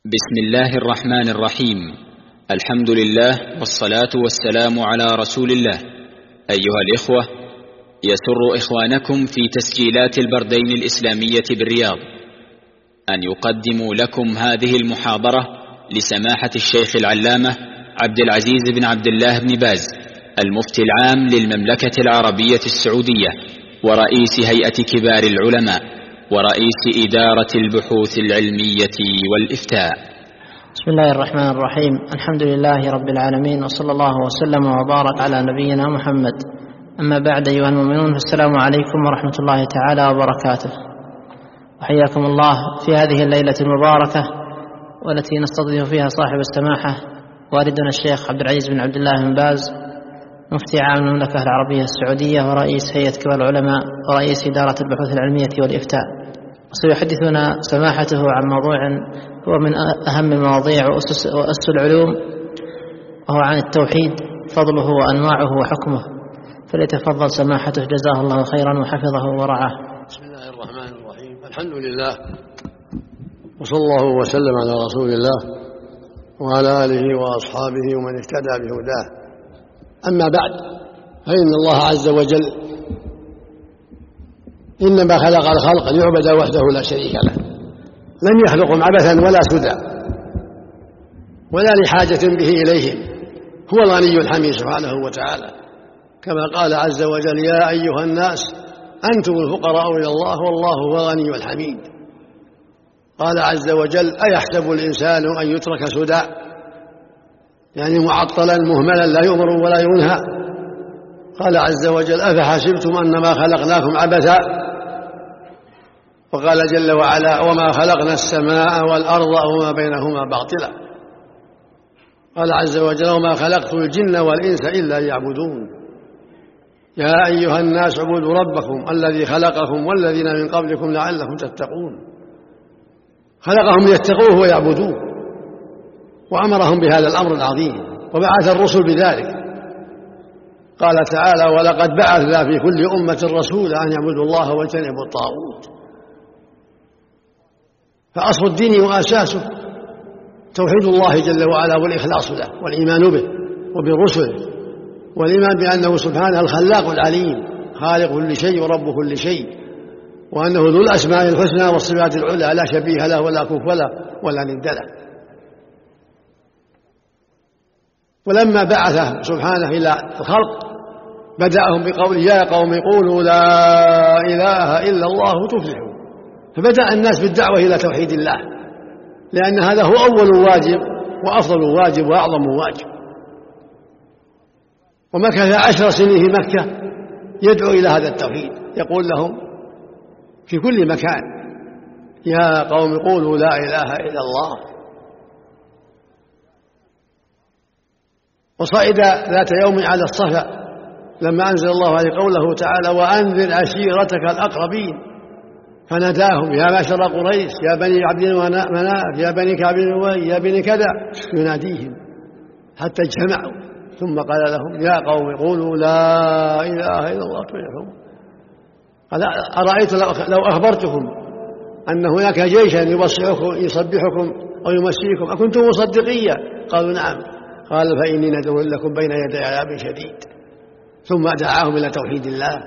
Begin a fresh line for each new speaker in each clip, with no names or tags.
بسم الله الرحمن الرحيم. الحمد لله والصلاة والسلام على رسول الله. أيها الإخوة، يسر إخوانكم في تسجيلات البردين الإسلامية بالرياض أن يقدموا لكم هذه المحاضرة لسماحة الشيخ العلامة عبد العزيز بن عبد الله بن باز، المفتي العام للمملكة العربية السعودية ورئيس هيئة كبار العلماء ورئيس إدارة البحوث العلمية والإفتاء.
بسم الله الرحمن الرحيم. الحمد لله رب العالمين، وصلى الله وسلم وبارك على نبينا محمد. أما بعد، أيها المؤمنون، السلام عليكم ورحمة الله تعالى وبركاته، وحياكم الله في هذه الليلة المباركة والتي نستضيف فيها صاحب السماحة والدنا الشيخ عبد العزيز بن عبد الله بن باز، مفتي عام المملكة العربية السعودية ورئيس هيئة كبار العلماء ورئيس إدارة البحوث العلمية والإفتاء. وسيحدثنا سماحته عن موضوع هو من أهم المواضيع وأسس العلوم، وهو عن التوحيد، فضله وأنواعه وحكمه. فليتفضل سماحته جزاه الله خيرا وحفظه ورعاه.
بسم الله الرحمن الرحيم. الحمد لله، وصلى الله وسلم على رسول الله وعلى آله وأصحابه ومن اهتدى بهداه. أما بعد، فإن الله عز وجل إنما خلق الخلق ليعبد وحده لا شريك له، لم يخلقهم عبثا ولا سدى ولا لحاجة به إليهم. هو الغني الحميد سبحانه وتعالى، كما قال عز وجل: يا أيها الناس أنتم الفقراء إلى الله والله هو الغني الحميد. قال عز وجل: أيحسب الإنسان أن يترك سدى، يعني معطلا مهملا لا يؤمر ولا ينهى. قال عز وجل: أفحسبتم أنما خلقناكم عبثا. وقال جل وعلا: وما خلقنا السماء والأرض وما بينهما باطلا. قال عز وجل: وما خلقت الجن والإنس إلا ليعبدون. يا أيها الناس اعبدوا ربكم الذي خلقكم والذين من قبلكم لعلكم تتقون. خلقهم ليتقوه ويعبدوه، وأمرهم بهذا الأمر العظيم، وبعث الرسل بذلك. قال تعالى: ولقد بعثنا في كل أمة رسولا أن يعبدوا الله واجتنبوا الطاغوت. فأصل الدين وأساسه توحيد الله جل وعلا والإخلاص له والإيمان به وبرسله، والإيمان بأنه سبحانه الخلاق العليم، خالق كل شيء ورب كل شيء، وأنه ذو الأسماء الحسنى والصفات العلى، لا شبيه له ولا كفء له ولا ند له. ولما بعثه سبحانه إلى الخلق بدأهم بقول: يا قوم قولوا لا إله إلا الله تفلحوا. فبدأ الناس بالدعوة إلى توحيد الله، لأن هذا هو أول واجب وأفضل واجب وأعظم واجب. ومكث 10 سنين في مكة يدعو إلى هذا التوحيد، يقول لهم في كل مكان: يا قوم قولوا لا إله إلا الله. وصعد ذات يوم على الصفا لما أنزل الله عليه قوله تعالى: وأنذر عشيرتك الأقربين. فناداهم: يا معشر قريش، يا بني عبد مناف، يا بني كعب بن لؤي، يا بني كذا، يناديهم حتى اجتمعوا. ثم قال لهم: يا قوم قولوا لا إله إلا الله تفلحون. قال: أرأيت لو أخبرتكم أن هناك جيشا يصبحكم أو يمسيكم أكنتم مصدقية؟ قالوا: نعم. قال: فإني ندعو لكم بين يدي عذاب شديد. ثم دعاهم إلى توحيد الله.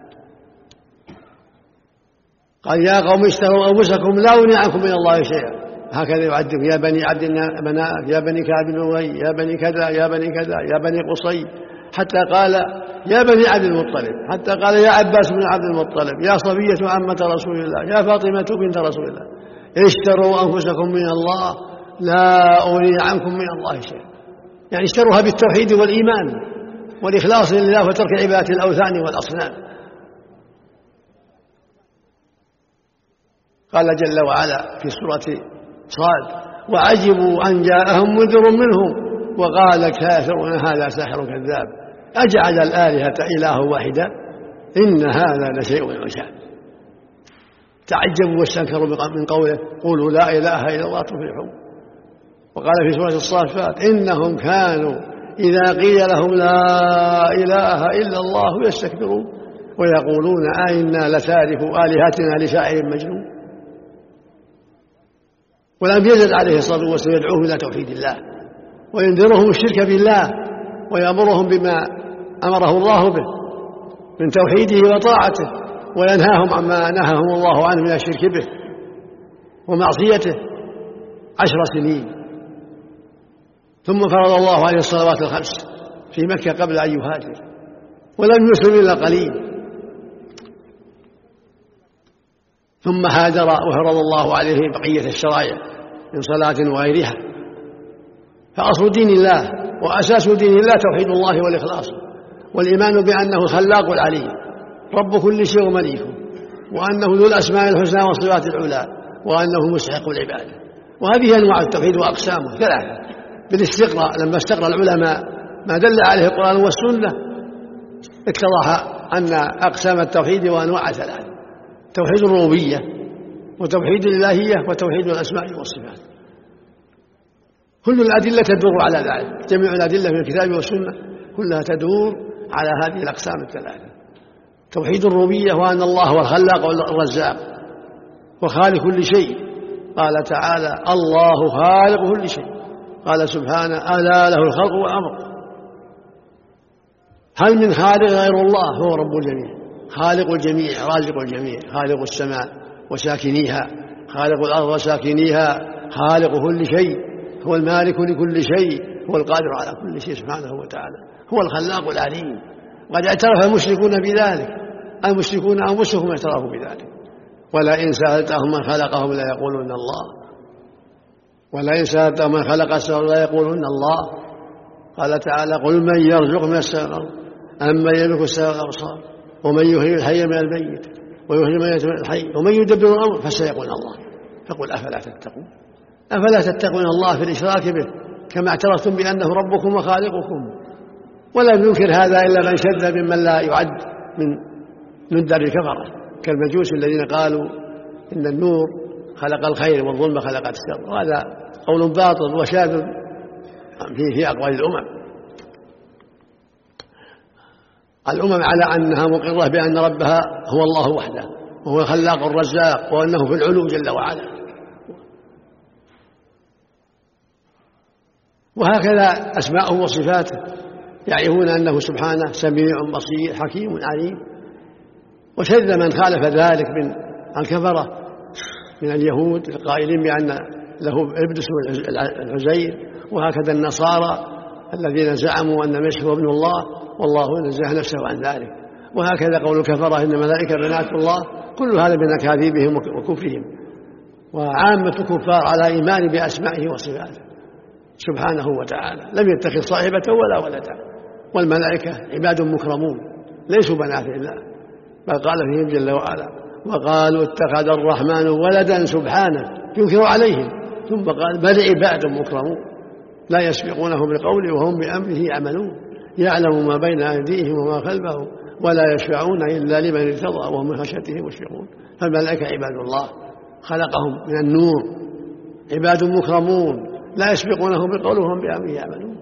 قال: يا قوم اشتروا أنفسكم لا أغني عنكم من الله شيئا. هكذا يعذب: يا بني عبد مناف، يا بني كعب بن لؤي، يا بني كذا، يا بني كذا، يا بني قصي، حتى قال: يا بني عبد المطلب، حتى قال: يا عباس بن عبد المطلب، يا صفية عمة رسول الله، يا فاطمة بنت رسول الله، اشتروا أنفسكم من الله لا أغني عنكم من الله شيئا. يعني اشتروها بالتوحيد والإيمان والإخلاص لله وترك عبادة الأوثان والأصنام. قال جل وعلا في سورة صاد: وعجبوا أن جاءهم منذر منهم وقال الكافرون هذا ساحر كذاب أجعل الآلهة إله واحدا إن هذا لشيء عجاب. تعجبوا واستنكروا من قوله: قولوا لا إله إلا الله تفلحون. وقال في سورة الصافات: إنهم كانوا إذا قيل لهم لا إله إلا الله يستكبرون ويقولون أئنا لتاركو آلهتنا لشاعر مجنون. ولم يزل عليه الصلاة والسلام يدعوهم إلى توحيد الله وينذرهم الشرك بالله ويأمرهم بما أمره الله به من توحيده وطاعته وينهاهم عما نهاهم الله عنه من الشرك به ومعصيته 10 سنين. ثم فرض الله عليه الصلوات الخمس في مكة قبل أن يهاجر ولم يسلم إلا قليل، ثم هاجر وفرض الله عليه بقية الشرائع من صلاة وغيرها. فأصل دين الله وأساس دين الله توحيد الله والإخلاص والإيمان بأنه الخلاق العليم رب كل شيء ومليكه، وأنه ذو الأسماء الحسنى والصفات العلى، وأنه مستحق العبادة. وهذه أنواع التوحيد وأقسامه 3 بالاستقراء. لما استقرأ العلماء ما دل عليه القرآن والسنة اتضح أن أقسام التوحيد وأنواع 3: توحيد الربوبية وتوحيد الإلهية وتوحيد الأسماء والصفات. كل الأدلة تدور على ذلك، جميع الأدلة في الكتاب والسنة كلها تدور على هذه الأقسام 3: توحيد الربوبية وأن الله هو الخلاق والرزاق وخالق كل شيء. قال تعالى: الله خالق كل شيء. قال سبحانه: ألا له الخلق والأمر. هل من خالق غير الله؟ هو رب الجميع، خالق الجميع، رازق الجميع، خالق السماء وساكنيها، خالق الأرض وساكنيها، خالق كل شيء، هو المالك لكل شيء، هو القادر على كل شيء سبحانه وتعالى، هو الخلاق العليم. وقد اعترف المشركون بذلك، المشركون أنفسهم اعترفوا بذلك. ولئن سألتهم من خلقهم لا يقولون الله، ولئن سألتهم من خلق السماوات لا يقولون الله. قال تعالى: قل من يرزق من السماء والأرض أمن يملك السماء والأبصار ومن يحيي الحي من الميت ويخرج الميت من الحي ومن يدبر الأمر فسيقول الله. فقل: أفلا تتقون؟ أفلا تتقون الله في الإشراك به كما اعترفتم بأنه ربكم وخالقكم؟ ولم ينكر هذا إلا من شذ ممن لا يعد من دار الكفرة كالمجوس الذين قالوا إن النور خلق الخير والظلم خلق الشر، وهذا قول باطل وشاذ في أقوال الأمم على أنها مقرة بأن ربها هو الله وحده وهو الخلاق الرزاق وأنه في العلو جل وعلا. وهكذا أسماءه وصفاته يعرفون أنه سبحانه سميع بصير حكيم عليم. وشذ من خالف ذلك من الكفرة من اليهود القائلين بأن له ابن اسمه العزير، وهكذا النصارى الذين زعموا أن المسيح هو ابن الله والله نزه نفسه عن ذلك، وهكذا قول الكفرة إن الملائكة بنات الله. كل هذا من أكاذيبهم وكفرهم. وعامة الكفار على إيمان بأسمائه وصفاته سبحانه وتعالى، لم يتخذ صاحبة ولا ولدا، والملائكة عباد مكرمون ليسوا بنات الله، بل قال فيهم جل وعلا: وقالوا اتخذ الرحمن ولدا سبحانه، ينكر عليهم، ثم قال: بل عباد مكرمون لا يسبقونه بالقول وهم بأمره يعملون، يعلم ما بين أيديهم وما خلفهم ولا يشفعون إلا لمن ارتضى وهم من خشيته مشفقون. فالملائكة عباد الله خلقهم من النور، عباد مكرمون لا يسبقونه بالقول وهم بأمره يعملون.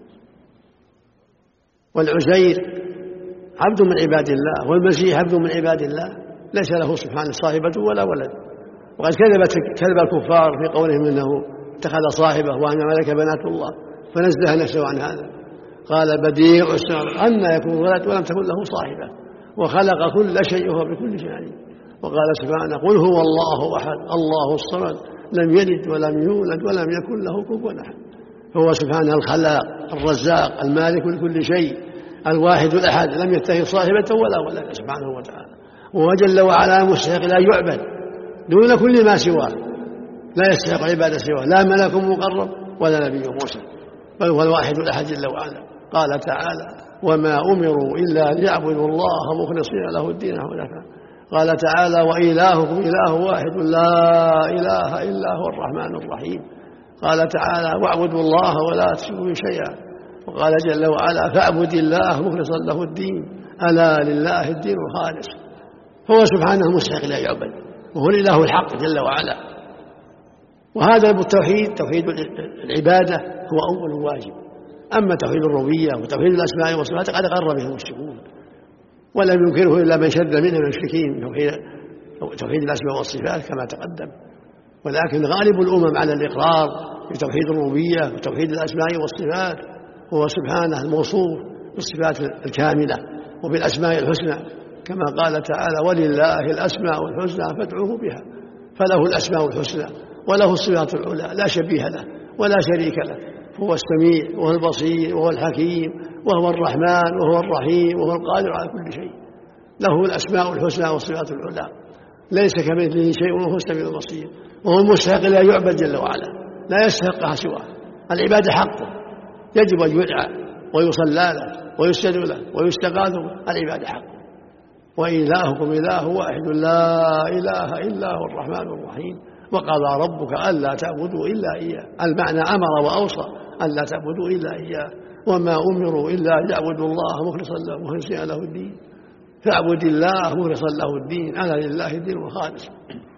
والعزير عبد من عباد الله، والمسيح عبد من عباد الله، ليس له سبحانه صاحبة ولا ولد. وقد كذب الكفار في قولهم إنه اتخذ صاحبة وأن الملائكة بنات الله، فنزه نفسه عن هذا. قال: بديع السماوات أن يكون ولد ولم تكن له صاحبة وخلق كل شيء وهو بكل شيء عليم. وقال سبحانه: قل هو الله أحد الله الصمد لم يلد ولم يولد ولم يكن له كفوا أحد. فهو سبحانه الخلاق الرزاق المالك لكل شيء الواحد الأحد، لم يتخذ صاحبة ولا ولد سبحانه وتعالى، وهو جل وعلا مستحق لا يعبد دون كل ما سواه، لا يستحق عبادة سواه، لا ملك مقرب ولا نبي مرسل، بل هو الواحد الأحد جل وعلا. قال تعالى: وما أمروا إلا ليعبدوا الله مخلصين له الدين حنفاء. قال تعالى: وإلهكم إله واحد لا إله إلا هو الرحمن الرحيم. قال تعالى: واعبدوا الله ولا تشركوا شيئا. وقال جل وعلا: فاعبد الله مخلصا له الدين ألا لله الدين الخالص. هو سبحانه مستحق لا يعبد، وهو الإله الحق جل وعلا. وهذا التوحيد توحيد العبادة هو أول واجب. أما توحيد الربوبية وتوحيد الأسماء والصفات قد أقر به المشركون، ولم ينكره إلا من شذ منهم المشركين توحيد الأسماء والصفات كما تقدم. ولكن غالب الأمم على الإقرار بتوحيد الربوبية وتوحيد الأسماء والصفات. هو سبحانه الموصوف بالصفات الكاملة وبالأسماء الحسنى، كما قال تعالى: ولله الأسماء الحسنى فادعوه بها. فله الأسماء الحسنى وله الصفات العلى لا شبيه له ولا شريك له. هو السميع وهو البصير وهو الحكيم وهو الرحمن وهو الرحيم وهو القادر على كل شيء. له الأسماء الحسنى والصفات العلى، ليس كمثله شيء وهو السميع البصير، وهو المستحق لا يعبد جل وعلا، لا يستحقها سواه. العبادة حقه، يجب أن يدعى ويصلى له ويسجد له ويستغاث به. العبادة حقه. وإلهكم إله واحد لا إله إلا هو الرحمن الرحيم. وقضى ربك ألا تعبدوا إلا إياه. المعنى أمر وأوصى ألا تعبدوا إلا إياه، وما أمروا إلا يعبدوا الله مخلصا له الدين. فاعبد الله مخلصا له الدين، ألا لله الدين الخالص.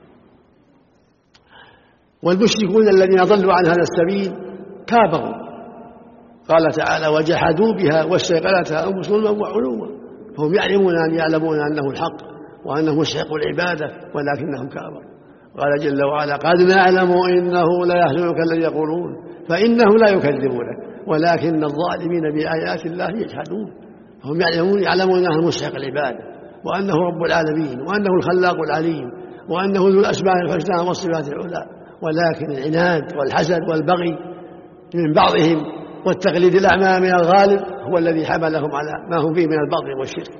والمشركون الذين ضلوا عن هذا السبيل كابروا. قال تعالى: وجحدوا بها واستيقنتها أنفسهم ظلما وعلوا. فهم يعلمون أنه الحق وأنه مستحق العبادة، ولكنهم كابروا. قال جل وعلا: قد نعلم إنه لا يحزنك الذي يقولون فإنهم لا يكذبونك ولكن الظالمين بآيات الله يجحدون. هم يعلمون أنه مستحق العبادة وأنه رب العالمين وأنه الخلاق العليم وأنه ذو الأسماء الحسنى والصفات العلى، ولكن العناد والحسد والبغي من بعضهم والتقليد الأعمى من الغالب هو الذي حملهم على ما هم فيه من الباطل والشرك.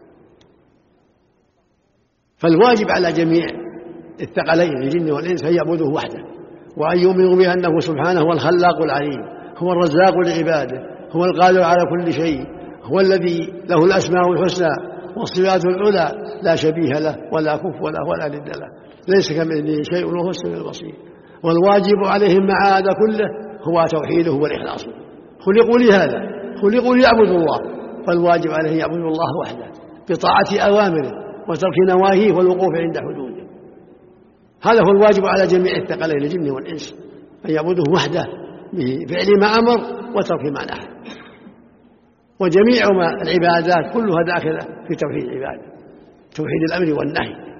فالواجب على جميع الثقلين الجن والإنس أن يعبدوه وحده، وأن يؤمنوا بأنه سبحانه هو الخلاق العليم، هو الرزاق لعباده، هو القادر على كل شيء، هو الذي له الأسماء الحسنى والصفات العلى لا شبيه له ولا كفو له ولا ند له، ليس كمثله شيء وهو السميع البصير. والواجب عليهم مع هذا كله هو توحيده والإخلاص. خلقوا لهذا، خلقوا ليعبدوا الله، فالواجب عليهم يعبدوا الله وحده بطاعة أوامره وترك نواهيه والوقوف عند حدوده. هذا هو الواجب على جميع الثقلين الجن والإنس، أن يعبدوه وحده بفعل ما أمر وترك ما نهى. وجميع العبادات كلها داخلة في توحيد العبادة، توحيد الأمر والنهي.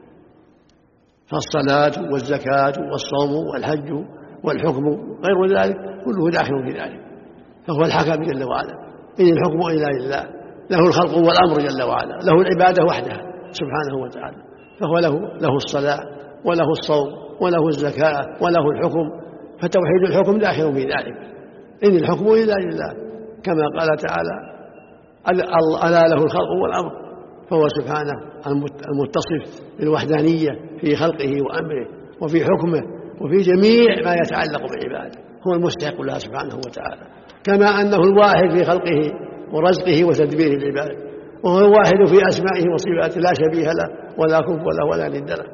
فالصلاة والزكاة والصوم والحج والحكم غير ذلك كله داخل في ذلك. فهو الحكم جل وعلا، إن الحكم إلا لله، له الخلق والأمر جل وعلا، له العبادة وحدها سبحانه وتعالى. فهو له الصلاة وله الصوم وله الزكاة وله الحكم، فتوحيد الحكم داخل في ذلك. إن الحكم إلا لله، كما قال تعالى: ألا له الخلق والأمر. فهو سبحانه المتصف بالوحدانية في خلقه وأمره وفي حكمه وفي جميع ما يتعلق بالعبادة، هو المستحق لها سبحانه وتعالى، كما أنه الواحد في خلقه ورزقه وتدبير العباد، وهو الواحد في أسمائه وصفاته لا شبيه له ولا كفو له ولا ند له.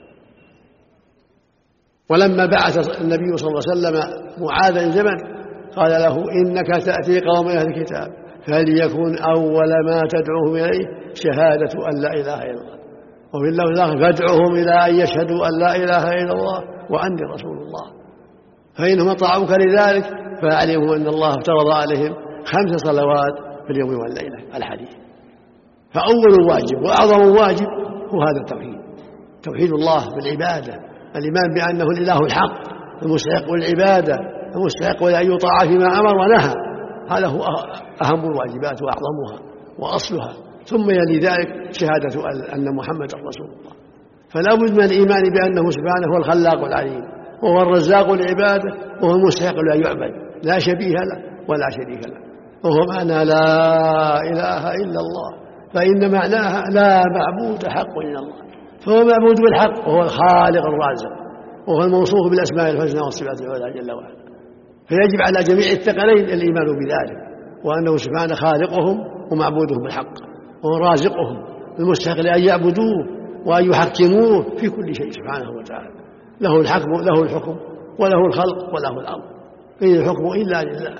ولما بعث النبي صلى الله عليه وسلم معاذ زمن قال له: إنك تأتي قوم أهل الكتاب فليكن أول ما تدعوهم إليه شهادة أن لا إله إلا الله، وفي اللفظ الآخر: فادعوهم إلى أن يشهدوا أن لا إله إلا الله وأني رسول الله. فإنهم أطاعوك لذلك فاعلموا أن الله افترض عليهم 5 صلوات في اليوم والليلة. الحديث. فأول واجب وأعظم واجب هو هذا التوحيد، توحيد الله بالعبادة، الإيمان بأنه الإله الحق المستحق للعبادة المستحق لأن يطاع فيما أمر ونهى. هذا هو أهم الواجبات وأعظمها وأصلها. ثم يلي ذلك شهادة أن محمد رسول الله. فلا بد من الإيمان بأنه سبحانه هو الخلاق العليم وهو الرزاق لعباده وهو المستحق لا يعبد، لا شبيه له ولا شريك له. وهو معنى لا إله إلا الله، فإن معناها لا معبود حق إلا الله، فهو معبود بالحق وهو الخالق الرازق وهو الموصوف بالأسماء الحسنى والصفات العلى جل وعلا. فيجب على جميع الثقلين الإيمان بذلك، وأنه سبحانه خالقهم ومعبودهم بالحق وهو رازقهم المستحق لأن يعبدوه وأن يحكموه في كل شيء سبحانه وتعالى. له الحكم وله الخلق وله الأمر، إن الحكم إلا لله.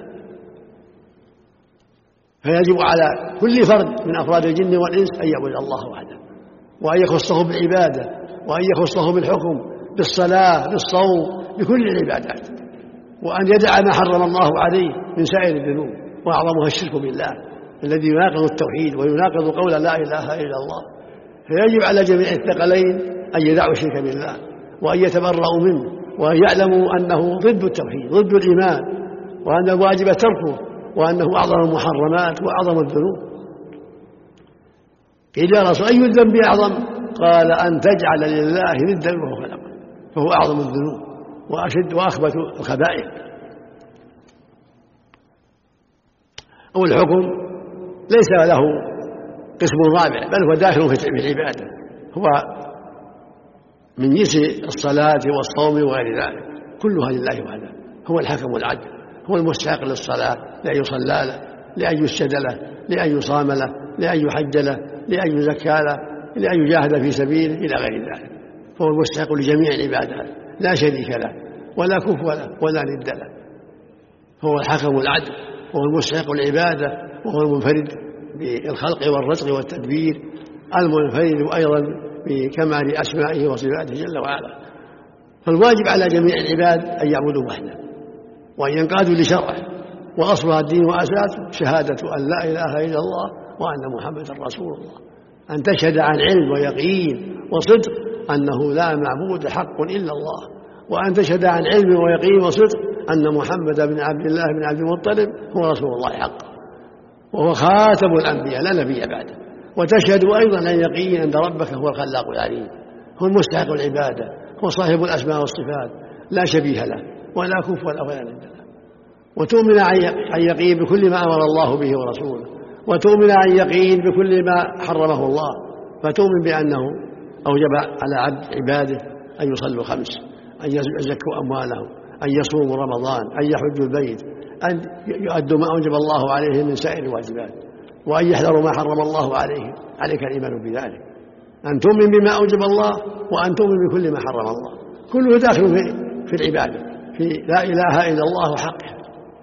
فيجب على كل فرد من أفراد الجن والإنس أن يعبد الله وحده، وأن يخصه بالعبادة، وأن يخصه بالحكم بالصلاة بالصوم بكل العبادات، وأن يدع ما حرم الله عليه من سائر الذنوب، وأعظمها الشرك بالله الذي يناقض التوحيد ويناقض قول لا إله إلا الله. فيجب على جميع الثقلين أن يدعوا الشرك بالله وأن يتبرأوا منه وأن يعلموا أنه ضد التوحيد ضد الإيمان وأن الواجب تركه وأنه أعظم المحرمات وأعظم الذنوب. قيل يا رسول أي الذنب أعظم؟ قال أن تجعل لله ندا وهو خلقه، فهو أعظم الذنوب وأشد وأخبث الخبائث. أو الحكم ليس له قسم رابع بل هو داخل في العبادة، هو من جنس الصلاة والصوم وغير ذلك كلها لله وحده. هو الحكم والعدل، هو المستحق للصلاة لأن يصلى له، لأن يسجد له، لأن يصام له، لأن يحج له، لأن يزكى له، لأن يجاهد في سبيله إلى غير ذلك. فهو المستحق لجميع العبادات لا شريك له ولا كفو له ولا ند له. هو الحكم والعدل، هو المستحق العبادة، وهو المنفرد بالخلق والرزق والتدبير، المنفرد أيضا بكمال أسمائه وصفاته جل وعلا. فالواجب على جميع العباد أن يعبدوا وحده وأن ينقادوا لشرعه، وأصلها الدين وأساسه شهادة أن لا إله إلا الله وأن محمدا رسول الله، أن تشهد عن علم ويقين وصدق أنه لا معبود حق إلا الله، وأن تشهد عن علم ويقين وصدق أن محمد بن عبد الله بن عبد المطلب هو رسول الله حقا وهو خاتم الأنبياء لا نبي بعده، وتشهد أيضا عن يقين أن ربك هو الخلاق العليم، هو المستحق العبادة، هو صاحب الأسماء والصفات لا شبيه له ولا كفو له ولا ند له. وتؤمن عن يقين بكل ما أمر الله به ورسوله، وتؤمن عن يقين بكل ما حرمه الله، فتؤمن بأنه أوجب على عباده أن يصلوا 5، أن يزكوا أموالهم، أن يصوموا رمضان، أن يحجوا البيت، أن يؤدوا ما أوجب الله عليهم من سائر الواجبات، وأن يحذروا ما حرم الله عليهم. عليك الإيمان بذلك، أن تؤمن بما أوجب الله وأن تؤمن بكل ما حرم الله، كله داخل في العبادة، في لا إله إلا الله حقها.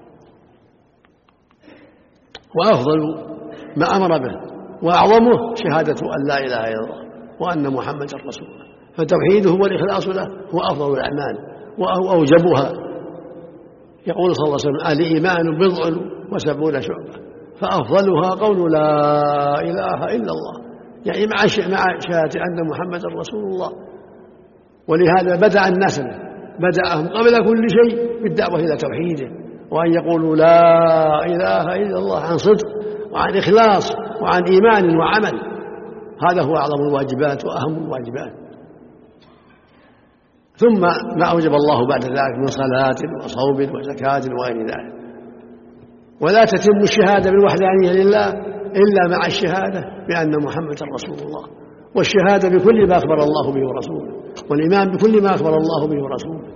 وأفضل ما أمر به وأعظمه شهادة أن لا إله إلا الله وأن محمدا رسول الله، فتوحيده والإخلاص له هو أفضل الأعمال وأوجبها. يقول صلى الله عليه وسلم الإيمان 70 شعبة فأفضلها قول لا إله إلا الله، يعني مع شهادة أن محمدا رسول الله. ولهذا بدأ الناس بدأهم قبل كل شيء بالدعوة إلى توحيده، وأن يقولوا لا إله إلا الله عن صدق وعن إخلاص وعن إيمان وعمل. هذا هو أعظم الواجبات وأهم الواجبات. ثم ما أوجب الله بعد ذلك من صلاة وصوم وزكاة وغير ذلك. ولا تتم الشهادة بالوحدانية لله إلا مع الشهادة بأن محمدا رسول الله، والشهادة بكل ما أخبر الله به ورسوله، والإيمان بكل ما أخبر الله به ورسوله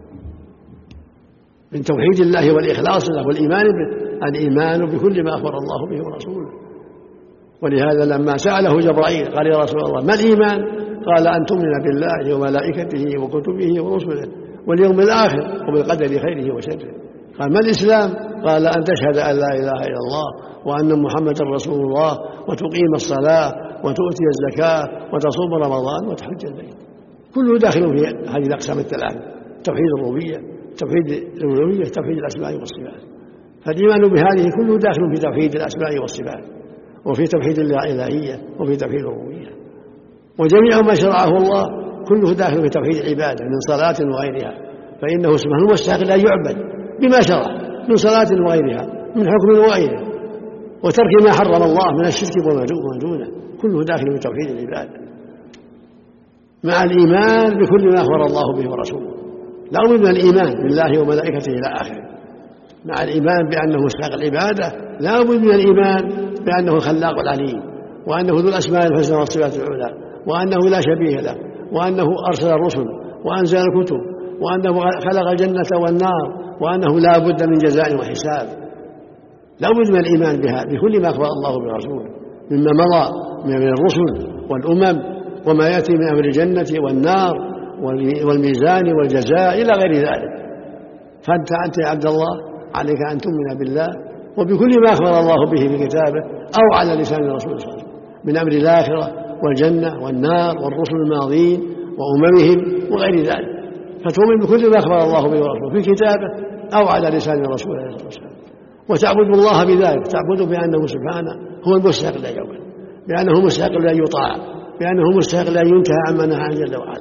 من توحيد الله والإخلاص له والإيمان بكل ما أخبر الله به ورسوله. ولهذا لما سأله جبرائيل قال يا رسول الله ما الإيمان؟ قال أن تؤمن بالله وملائكته وكتبه ورسله واليوم الآخر وبالقدر خيره وشره. قال ما الإسلام؟ قال أن تشهد أن لا إله إلا الله وأن محمدا رسول الله وتقيم الصلاة وتؤتي الزكاة وتصوم رمضان وتحج البيت. كله داخل في هذه الأقسام الثلاثة: توحيد الربوبية، توحيد الألوهية، توحيد الأسماء والصفات. فالإيمان بهذه كله داخل في توحيد الأسماء والصفات، وفي توحيد الإلهية، وفي توحيد الربوبية. وجميع ما شرعه الله كله داخل في توحيد العبادة من صلاة وغيرها، فإنه سبحانه المستحق أن يعبد بما شرع من صلاة وغيرها، من حكم وغيره، وترك ما حرم الله من الشرك وما دونه، كله داخل في توحيد العبادة مع الإيمان بكل ما أخبر الله به ورسوله. لا بد من الإيمان بالله وملائكته إلى آخره، مع الإيمان بأنه مستحق العبادة لا بد من الإيمان بأنه الخلاق العليم، وأنه ذو الأسماء الحسنى والصفات العلى، وأنه لا شبيه له، وأنه أرسل الرسل وأنزل الكتب، وأنه خلق الجنة والنار، وأنه لا بد من جزاء وحساب. لا بد من الإيمان بها بكل ما أخبر الله برسوله مما مضى من الرسل والأمم وما يأتي من أمر الجنة والنار والميزان والجزاء إلى غير ذلك. فأنت يا عبد الله عليك أن تؤمن بالله وبكل ما أخبر الله به في كتابه أو على لسان الرسول صلى الله عليه وسلم من أمر الآخرة والجنة والنار والرسل الماضين وأممهم وغير ذلك، فتؤمن بكل ما أخبر الله به ورسوله في كتابه أو على لسان الرسول عليه الصلاة والسلام، وتعبد الله بذلك، تعبده بأنه سبحانه هو المستحق لأن يعبد، بأنه مستحق لأن يطاع، بأنه مستحق لأن ينتهى عما نهى عنه جل وعلا،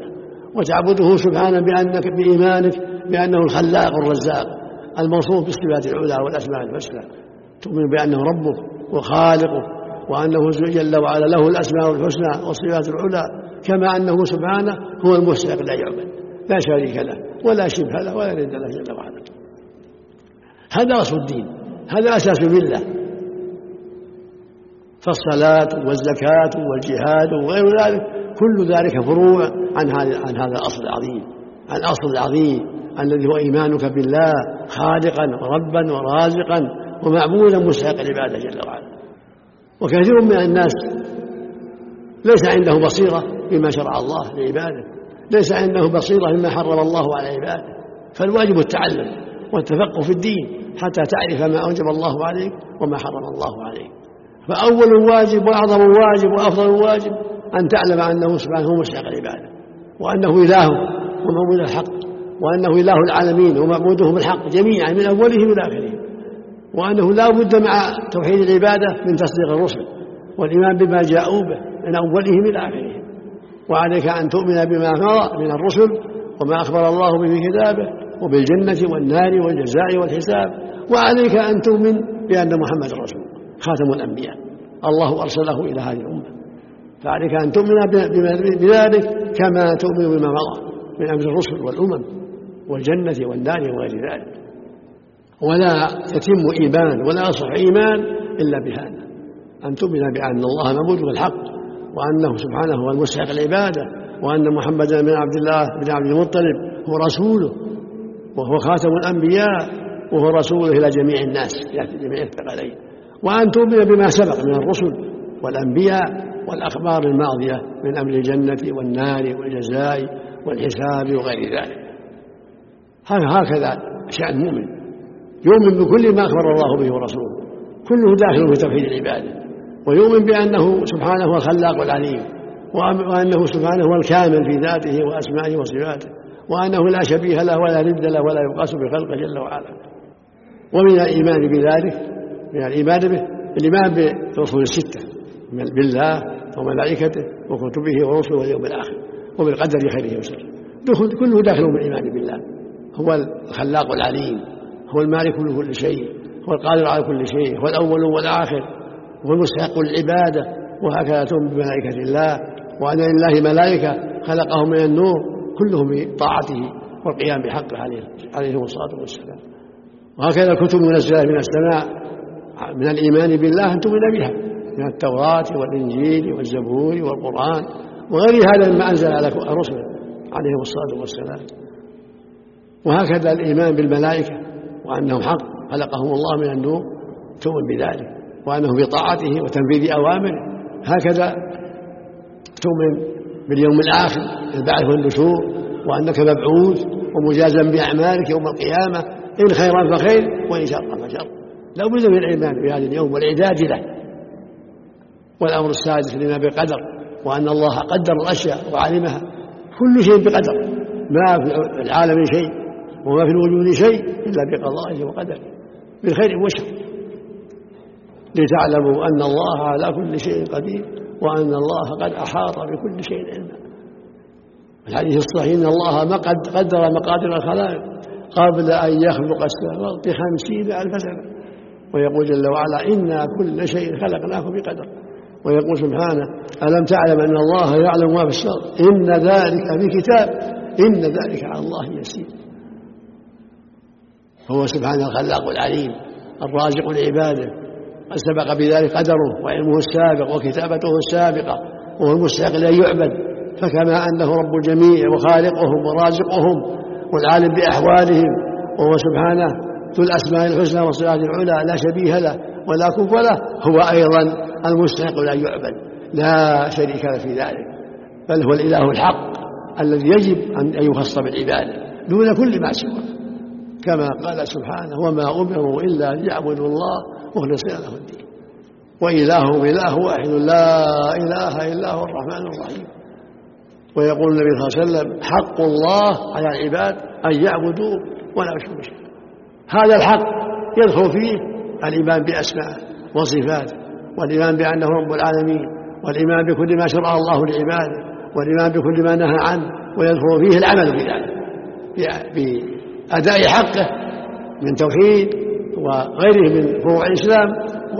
وتعبده سبحانه بإيمانك بأنه الخلاق الرزاق الموصوف بالصفات العلى والأسماء الحسنى، تؤمن بأنه ربك وخالقه، وأنه جل وعلا له الأسماء الحسنى والصفات العلى، كما أنه سبحانه هو المستحق لا يعبد، لا شريك له ولا شبه له ولا ند له جل وعلا. هذا أصل الدين، هذا أساس الملة. فالصلاة والزكاة والجهاد وغير ذلك كل ذلك فروع عن هذا الأصل العظيم، عن الأصل العظيم الذي هو إيمانك بالله خالقا وربا ورازقا ومعبودا مستحق العبادة جل وعلا. وكثير من الناس ليس عنده بصيرة بما شرع الله لعباده، ليس عنده بصيرة بما حرم الله على عباده، فالواجب التعلم والتفقه في الدين حتى تعرف ما أوجب الله عليك وما حرم الله عليك. فأول واجب وأعظم واجب وأفضل واجب أن تعلم أنه سبحانه هو مستحق العبادة، وأنه إله ومعبود الحق، وأنه إله العالمين ومعبودهم الحق جميعا من أولهم إلى آخرهم، وأنه لا بد مع توحيد العبادة من تصديق الرسل والإيمان بما جاءوا به من أولهم إلى آخرهم. وعليك أن تؤمن بما مضى من الرسل وما أخبر الله به في كتابه وبالجنة والنار والجزاء والحساب. وعليك أن تؤمن بأن محمد رسول خاتم الأنبياء الله أرسله إلى هذه الأمة، فعليك أن تؤمن بذلك كما تؤمن بما مضى من أمر الرسل والأمم والجنة والنار وغير ذلك. ولا يتم إيمان ولا يصح إيمان إلا بهذا، أن تؤمن بأن الله معبود بالحق، وأنه سبحانه هو المستحق العبادة، وأن محمدا بن عبد الله بن عبد المطلب هو رسوله وهو خاتم الأنبياء وهو رسوله إلى جميع الناس إلى جميع الثقلين. وأن تؤمن بما سبق من الرسل والأنبياء والأخبار الماضية من أمر الجنة والنار والجزاء والحساب وغير ذلك. هكذا شأن المؤمن، يؤمن بكل ما أخبر الله به ورسوله، كله داخل في توحيد العبادة، ويؤمن بأنه سبحانه هو الخلاق العليم، وأنه سبحانه هو الكامل في ذاته وأسمائه وصفاته، وأنه لا شبيه له ولا ند له ولا يقاس بخلقه جل وعلا. ومن الإيمان بذلك من الإيمان به الإيمان برسول الستة بالله وملائكته وكتبه ورسله واليوم الآخر وبالقدر خيره وشره، كله داخل من الإيمان بالله. هو الخلاق العليم، هو المالك لكل شيء، هو القادر على كل شيء، هو الأول والآخر، هو المستحق للعبادة. وهكذا تؤمن بملائكة الله، وأن لله ملائكة خلقهم من النور كلهم بطاعته والقيام بحقه عليه الصلاة والسلام. وهكذا الكتب منزلة من السماء من الإيمان بالله أن تؤمن بها من التوراة والإنجيل والزبور والقرآن وغير هذا مما أنزل على رسله عليه الصلاة والسلام. وهكذا الإيمان بالملائكة وأنهم حق خلقهم الله من النور تؤمن بذلك، وأنه بطاعته وتنفيذ أوامره. هكذا تؤمن باليوم الآخر البعث والنشور، وأنك مبعوث ومجازا بأعمالك يوم القيامة، إن خيرا فخير وإن شرا فشر. لا بد من الإيمان بهذا اليوم والإعداد له. والأمر السادس الإيمان بالقدر، وأن الله قدر الأشياء وعلمها، كل شيء بقدر، ما في العالم شيء وما في الوجود شيء إلا بقضائه وقدره بالخير والشر، لتعلموا أن الله على كل شيء قدير وأن الله قد أحاط بكل شيء علما. الحديث الصحيح إن الله ما قدر مقادير الخلائق قبل أن يخلق السماوات ب50,000 سنة، ويقول جل وعلا إنا كل شيء خلقناه بقدر، ويقول سبحانه ألم تعلم أن الله يعلم ما في الصدر إن ذلك في كتاب إن ذلك على الله يسير. هو سبحانه الخلاق العليم الرازق لعباده، قد سبق بذلك قدره وعلمه السابق وكتابته السابقة، وهو المستحق أن يعبد. فكما أنه رب الجميع وخالقهم ورازقهم والعالم بأحوالهم، وهو سبحانه ذو الأسماء الحسنى والصفات العلى لا شبيه له ولا كفء له، هو أيضا المستحق أن يعبد لا شريك له في ذلك، بل هو الإله الحق الذي يجب أن يخص بالعبادة دون كل ما سواه، كما قال سبحانه وما أمروا إلا ليعبدوا الله مخلصين له الدين وإلههم إله واحد لا إله إلا هو الرحمن الرحيم. ويقول النبي صلى الله عليه وسلم حق الله على العباد أن يعبدوه ولا يشركوا شيئا. هذا الحق يدخل فيه الإيمان بأسمائه وصفاته، والإيمان بأنه رب العالمين، والإيمان بكل ما شرع الله لعباده، والإيمان بكل ما نهى عنه، ويدخل فيه العمل بذلك بأداء حقه من توحيد وغيره من فروع الإسلام،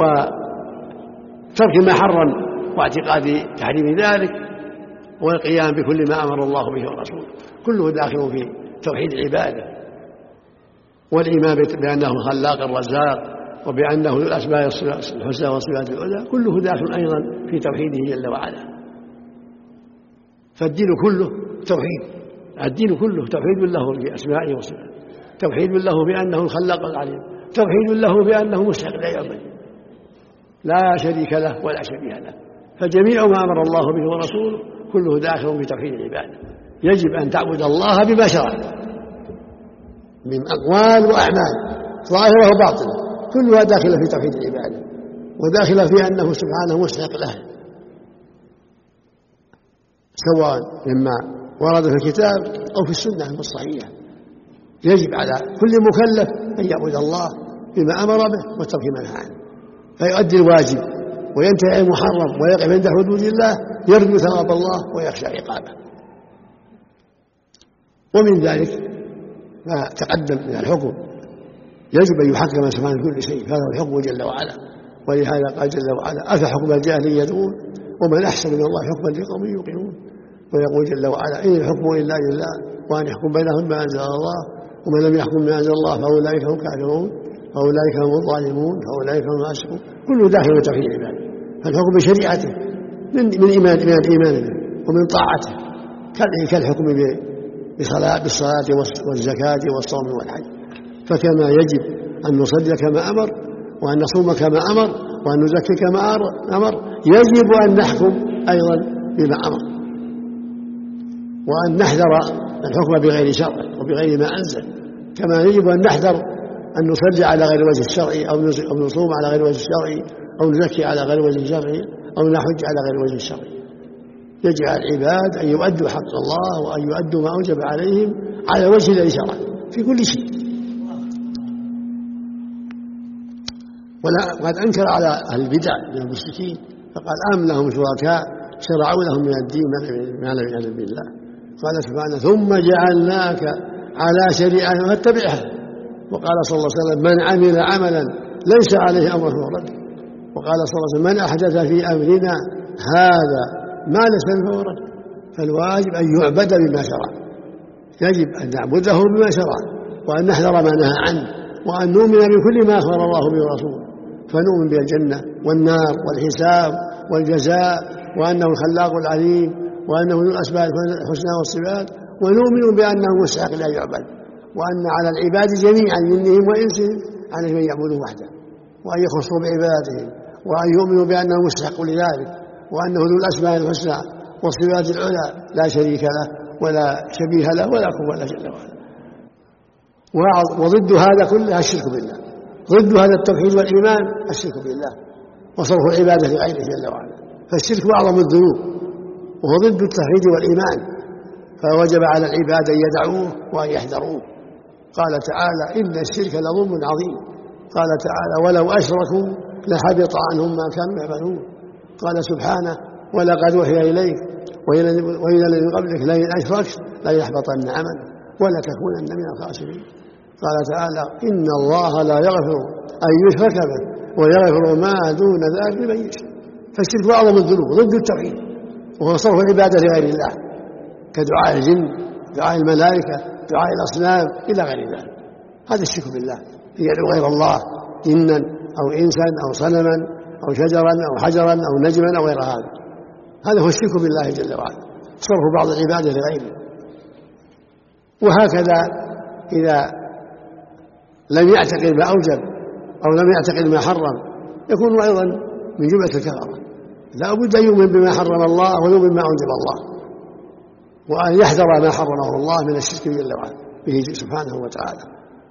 وترك ما حرم واعتقاد تحريم ذلك، والقيام بكل ما أمر الله به ورسوله، كله داخل في توحيد العبادة، والإيمان بأنه الخلاق الرزاق وبأنه ذو الأسماء الحسنى والصفات العلى، كله داخل أيضا في توحيده جل وعلا. فالدين كله توحيد، الدين كله توحيد له في أسمائه وصفاته، توحيد له بأنه الخلاق العليم، توحيد له بأنه مستحق لا يعبد، لا شريك له ولا شبيه له. فجميع ما أمر الله به ورسوله كله داخل في توحيد العبادة. يجب أن تعبد الله بما شرع من أقوال وأعمال ظاهرة وباطنة، كلها داخلة في توحيد العبادة، وداخلة في أنه سبحانه مستحق له، سواء مما ورد في الكتاب أو في السنة الصحيحة. يجب على كل مكلف أن يعبد الله بما أمر به وترك ما نهى عنه، فيؤدي الواجب وينتهي عن المحرم ويقف عند حدود الله، يرجو ثواب الله ويخشى عقابه. ومن ذلك ما تقدم من الحكم، يجب أن يحكم سبحانه كل شيء، هذا هو الحكم جل وعلا. ولهذا قال جل وعلا: أفحكم الجاهلية يبغون ومن أحسن من الله حكما لقوم يوقنون. ويقول جل وعلا: إن الحكم إلا لله وأن يحكم بينهم بما أنزل الله ومن لم يحكم بما أنزل الله فأولئك هم الكافرون فأولئك هم الظالمون فأولئك هم الفاسقون. كله داخل في توحيد العبادة، فالحكم بشريعته من الإيمان به ومن طاعته، كالحكم بالصلاة والزكاة والصوم والحج. فكما يجب أن نصلي كما أمر، وأن نصوم كما أمر، وأن نزكي كما أمر، يجب أن نحكم أيضا بما أمر، وأن نحذر الحكم بغير شرع وبغير ما أنزل. كما يجب أن نحذر أن نصلي على غير وجه الشرعي، أو نصوم على غير وجه الشرعي، أو نزكي على غير وجه الشرعي، أو نحج على غير وجه الشرعي. يجب على العباد أن يؤدوا حق الله وأن يؤدوا ما أوجب عليهم على وجه الذي شرع في كل شيء. وقد أنكر على أهل البدع من المشركين فقال: أم لهم شركاء شرعوا لهم من الدين ما لم يأذن به الله. قال سبحانه: ثم جعلناك على شريعة فاتبعها. وقال صلى الله عليه وسلم: من عمل عملا ليس عليه أمره فهو رد. وقال صلى الله عليه وسلم: من أحدث في أمرنا هذا ما ليس فهو رد. فالواجب أن يعبد بما شرع، يجب أن نعبده بما شرع، وأن نحذر ما نهى عنه، وأن نؤمن بكل ما أخبر الله به ورسوله، فنؤمن بالجنة والنار والحساب والجزاء، وأنه الخلاق العليم، وأنه ذو الأسماء الحسنى والصفات، ونؤمن بأنه مستحق لا يعبد، وأن على العباد جميعا منهم وإنسهم عليهم أن يعبدوا وحده، وأن يخصوا بعبادهم، وأن يؤمنوا بأنه مستحق لذلك، وأنه ذو الأسماء الحسنى والصفات العلى لا شريك له ولا شبيه له ولا كفوا له جل وعلا. وضد هذا كله الشرك بالله، ضد هذا التوحيد والإيمان الشرك بالله وصرف العبادة لغيره جل وعلا. فالشرك أعظم الذنوب وهو ضد التوحيد والإيمان، فوجب على العباد أن يدعوه وأن يحذروه. قال تعالى: إن الشرك لظلم عظيم. قال تعالى: ولو أشركوا لحبط عنهم ما كانوا يعملون. قال سبحانه: ولقد وحي إليك وإلى الذين قبلك لئن أشركت ليحبطن عملك ولتكونن من الخاسرين. قال تعالى: إن الله لا يغفر أن يشرك به ويغفر ما دون ذلك لمن يشاء. فالشرك أعظم الذنوب ضد التوحيد، وهو صرف العبادة لغير الله كدعاء الجن، دعاء الملائكة، دعاء الأصنام إلى غير ذلك. هذا الشرك بالله، يدعو غير الله جنا أو إنسا أو صنما أو شجرا أو حجرا أو نجما أو غير هذا هو الشرك بالله جل وعلا، صرف بعض العبادة لغيره. وهكذا إذا لم يعتقد ما أوجب أو لم يعتقد ما حرم يكون أيضا من جملة الكفرة. لا بد أن يؤمن بما حرم الله ويؤمن بما أوجب الله، وأن يحذر ما حرمه الله من الشرك جل وعلا به سبحانه وتعالى.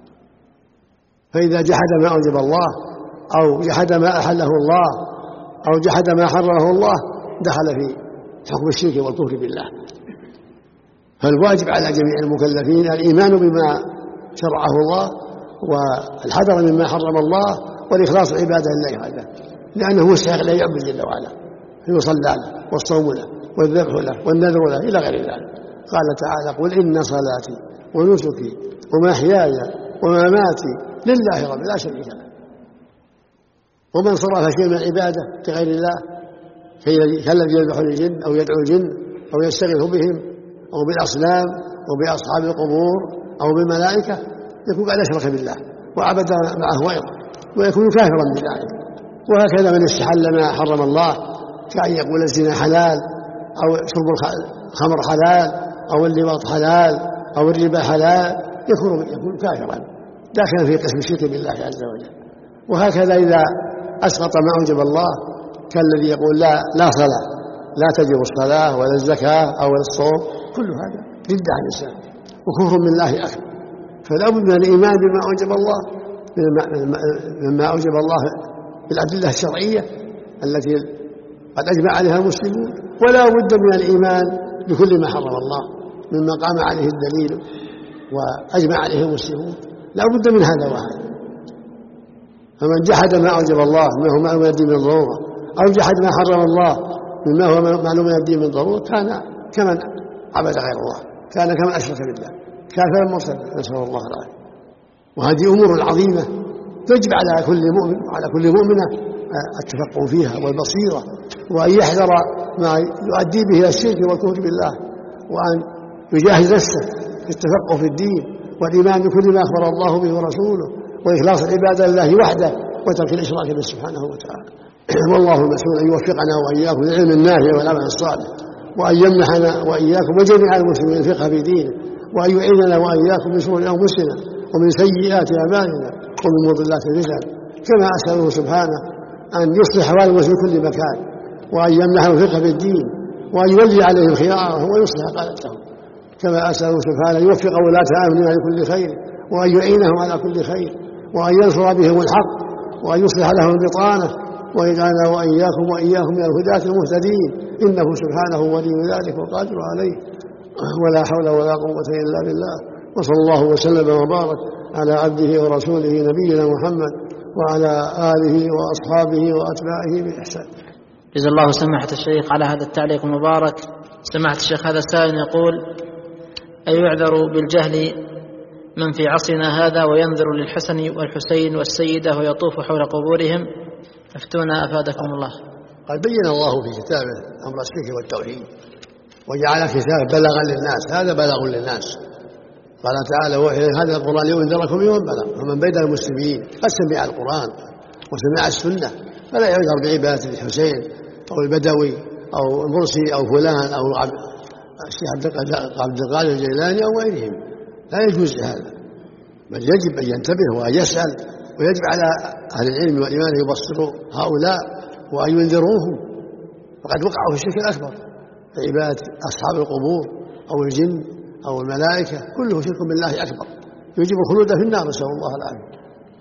فإذا جحد ما أوجب الله أو جحد ما أحله الله أو جحد ما حرمه الله دخل في حكم الشرك والكفر بالله. فالواجب على جميع المكلفين الإيمان بما شرعه الله والحذر مما حرم الله والإخلاص عبادة لله وحده، لأنه مستحق لا يعبد جل وعلا، فيصلى له والصوم له والذبح له والنذر له إلى غير ذلك. قال تعالى: قل إن صلاتي ونسكي ومحياي ومماتي لله رب لا شريك له. ومن صرف شيء من العبادة لغير الله كالذي يذبح الجن أو يدعو الجن أو يستغيث بهم أو بالأصنام أو بأصحاب القبور أو بالملائكة يكون قد أشرك بالله وعبد معه غيره ويكون كافرا بذلك. وهكذا من استحل ما حرم الله كأن يقول الزنا حلال أو شرب الخمر حلال أو اللواط حلال أو الربا حلال يكون كافرا داخلا في قسم الشرك بالله عز وجل. وهكذا إذا أسقط ما أوجب الله كالذي يقول لا صلاة، لا تجب الصلاة ولا الزكاة أو الصوم، كل هذا ضد عن الإسلام وكفر بالله أكبر. فلا بد من الإيمان بما أوجب الله مما أوجب الله بالأدلة الشرعية التي قد أجمع عليها المسلمون، ولا بد من الإيمان بكل ما حرم الله مما قام عليه الدليل وأجمع عليه المسلمون. لا بد من هذا وهذا. فمن جحد ما أوجب الله مما هو معلوم من الدين من ضرورة أو جحد ما حرم الله مما هو معلوم من الدين من ضرورة كان كمن عبد غير الله، كان كمن أشرك بالله، كافرا مرتدا، نسأل الله العافية. وهذه أمور عظيمة تجب على كل مؤمن وعلى كل مؤمنة التفقه فيها والبصيرة، وأن يحذر ما يؤدي به إلى الشرك والكفر بالله، وأن يجاهد نفسه في التفقه في الدين والإيمان بكل ما أخبر الله به ورسوله وإخلاص العبادة لله وحده وترك الإشراك به سبحانه وتعالى. والله المسؤول أن يوفقنا وإياكم للعلم النافع والعمل الصالح، وأن يمنحنا وإياكم وجميع المسلمين الفقه في دينه، وأن يعيننا وإياكم من شرور أنفسنا ومن سيئات أعمالنا ومن مضلات الرجال، كما أسأله سبحانه أن يصلح أحوال المسلمين في كل مكان، وأن يمنحهم الفقه في الدين، وأن يولي عليهم خيارهم ويصلح قادتهم، كما أسأله سبحانه يوفق ولاة أمرنا لكل خير، وأن يعينهم على كل خير، وأن ينصر بهم الحق، وأن يصلح لهم البطانة، ويجعلنا وإياهم من الهداة المهتدين، إنه سبحانه ولي ذلك وقادر عليه، ولا حول ولا قوة إلا بالله. وصلى الله وسلم وبارك على عبده ورسوله نبينا محمد وعلى آله وأصحابه وأتباعه بإحسان.
جزا الله سماحة الشيخ على هذا التعليق المبارك. سماحة الشيخ هذا السائل يقول: أيعذر بالجهل من في عصرنا هذا وينظر للحسن والحسين والسيدة ويطوف حول قبورهم؟ افتونا أفادكم الله.
قد بين الله في كتابه أمر الشرك والتوحيد وجعل كتابه بلغا للناس، هذا بلغ للناس. قال تعالى: هذا القرآن لينذركم يوم بلغ. فمن بين المسلمين قد سمع القرآن وسمع السنة فلا يعذر بعبادة الحسين أو البدوي أو المرسي أو فلان أو الشيخ عبد القادر الجيلاني أو غيرهم، لا يجوز هذا، بل يجب أن ينتبه وأن يسأل، ويجب على أهل العلم والإيمان أن يبصروا هؤلاء وأن ينذروهم، فقد وقعوا في الشرك الأكبر عبادة أصحاب القبور أو الجن أو الملائكة، كله شرك بالله أكبر يجب الخلود في النار، نسأل الله العافية.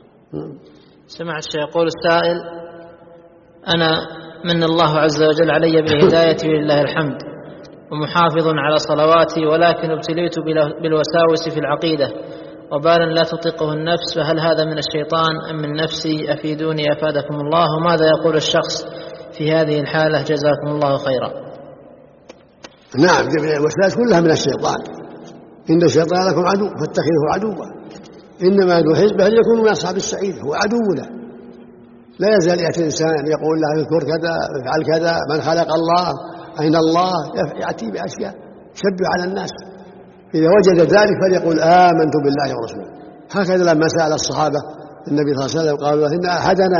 سمع الشيخ يقول السائل: أنا من الله عز وجل علي بالهداية ولله الحمد ومحافظ على صلواتي، ولكن ابتليت بالوساوس في العقيدة وبالا لا تطيقه النفس، فهل هذا من الشيطان أم من نفسي؟ أفيدوني أفادكم الله. وماذا يقول الشخص في هذه الحالة؟ جزاكم الله خيرا.
نعم، الوسواس كلها من الشيطان. إن الشيطان لكم عدو فاتخذوه عدوا، إنما يدعو حزبه ليكونوا من أصحاب السعير، هو عدونا. لا يزال يأتي الإنسان يقول له اذكر كذا افعل كذا، من خلق الله، أين الله، يأتي بأشياء شبه على الناس. إذا وجد ذلك فليقول آمنت بالله ورسوله. هكذا لما سأل الصحابة النبي صلى الله عليه وسلم قالوا: إن أحدنا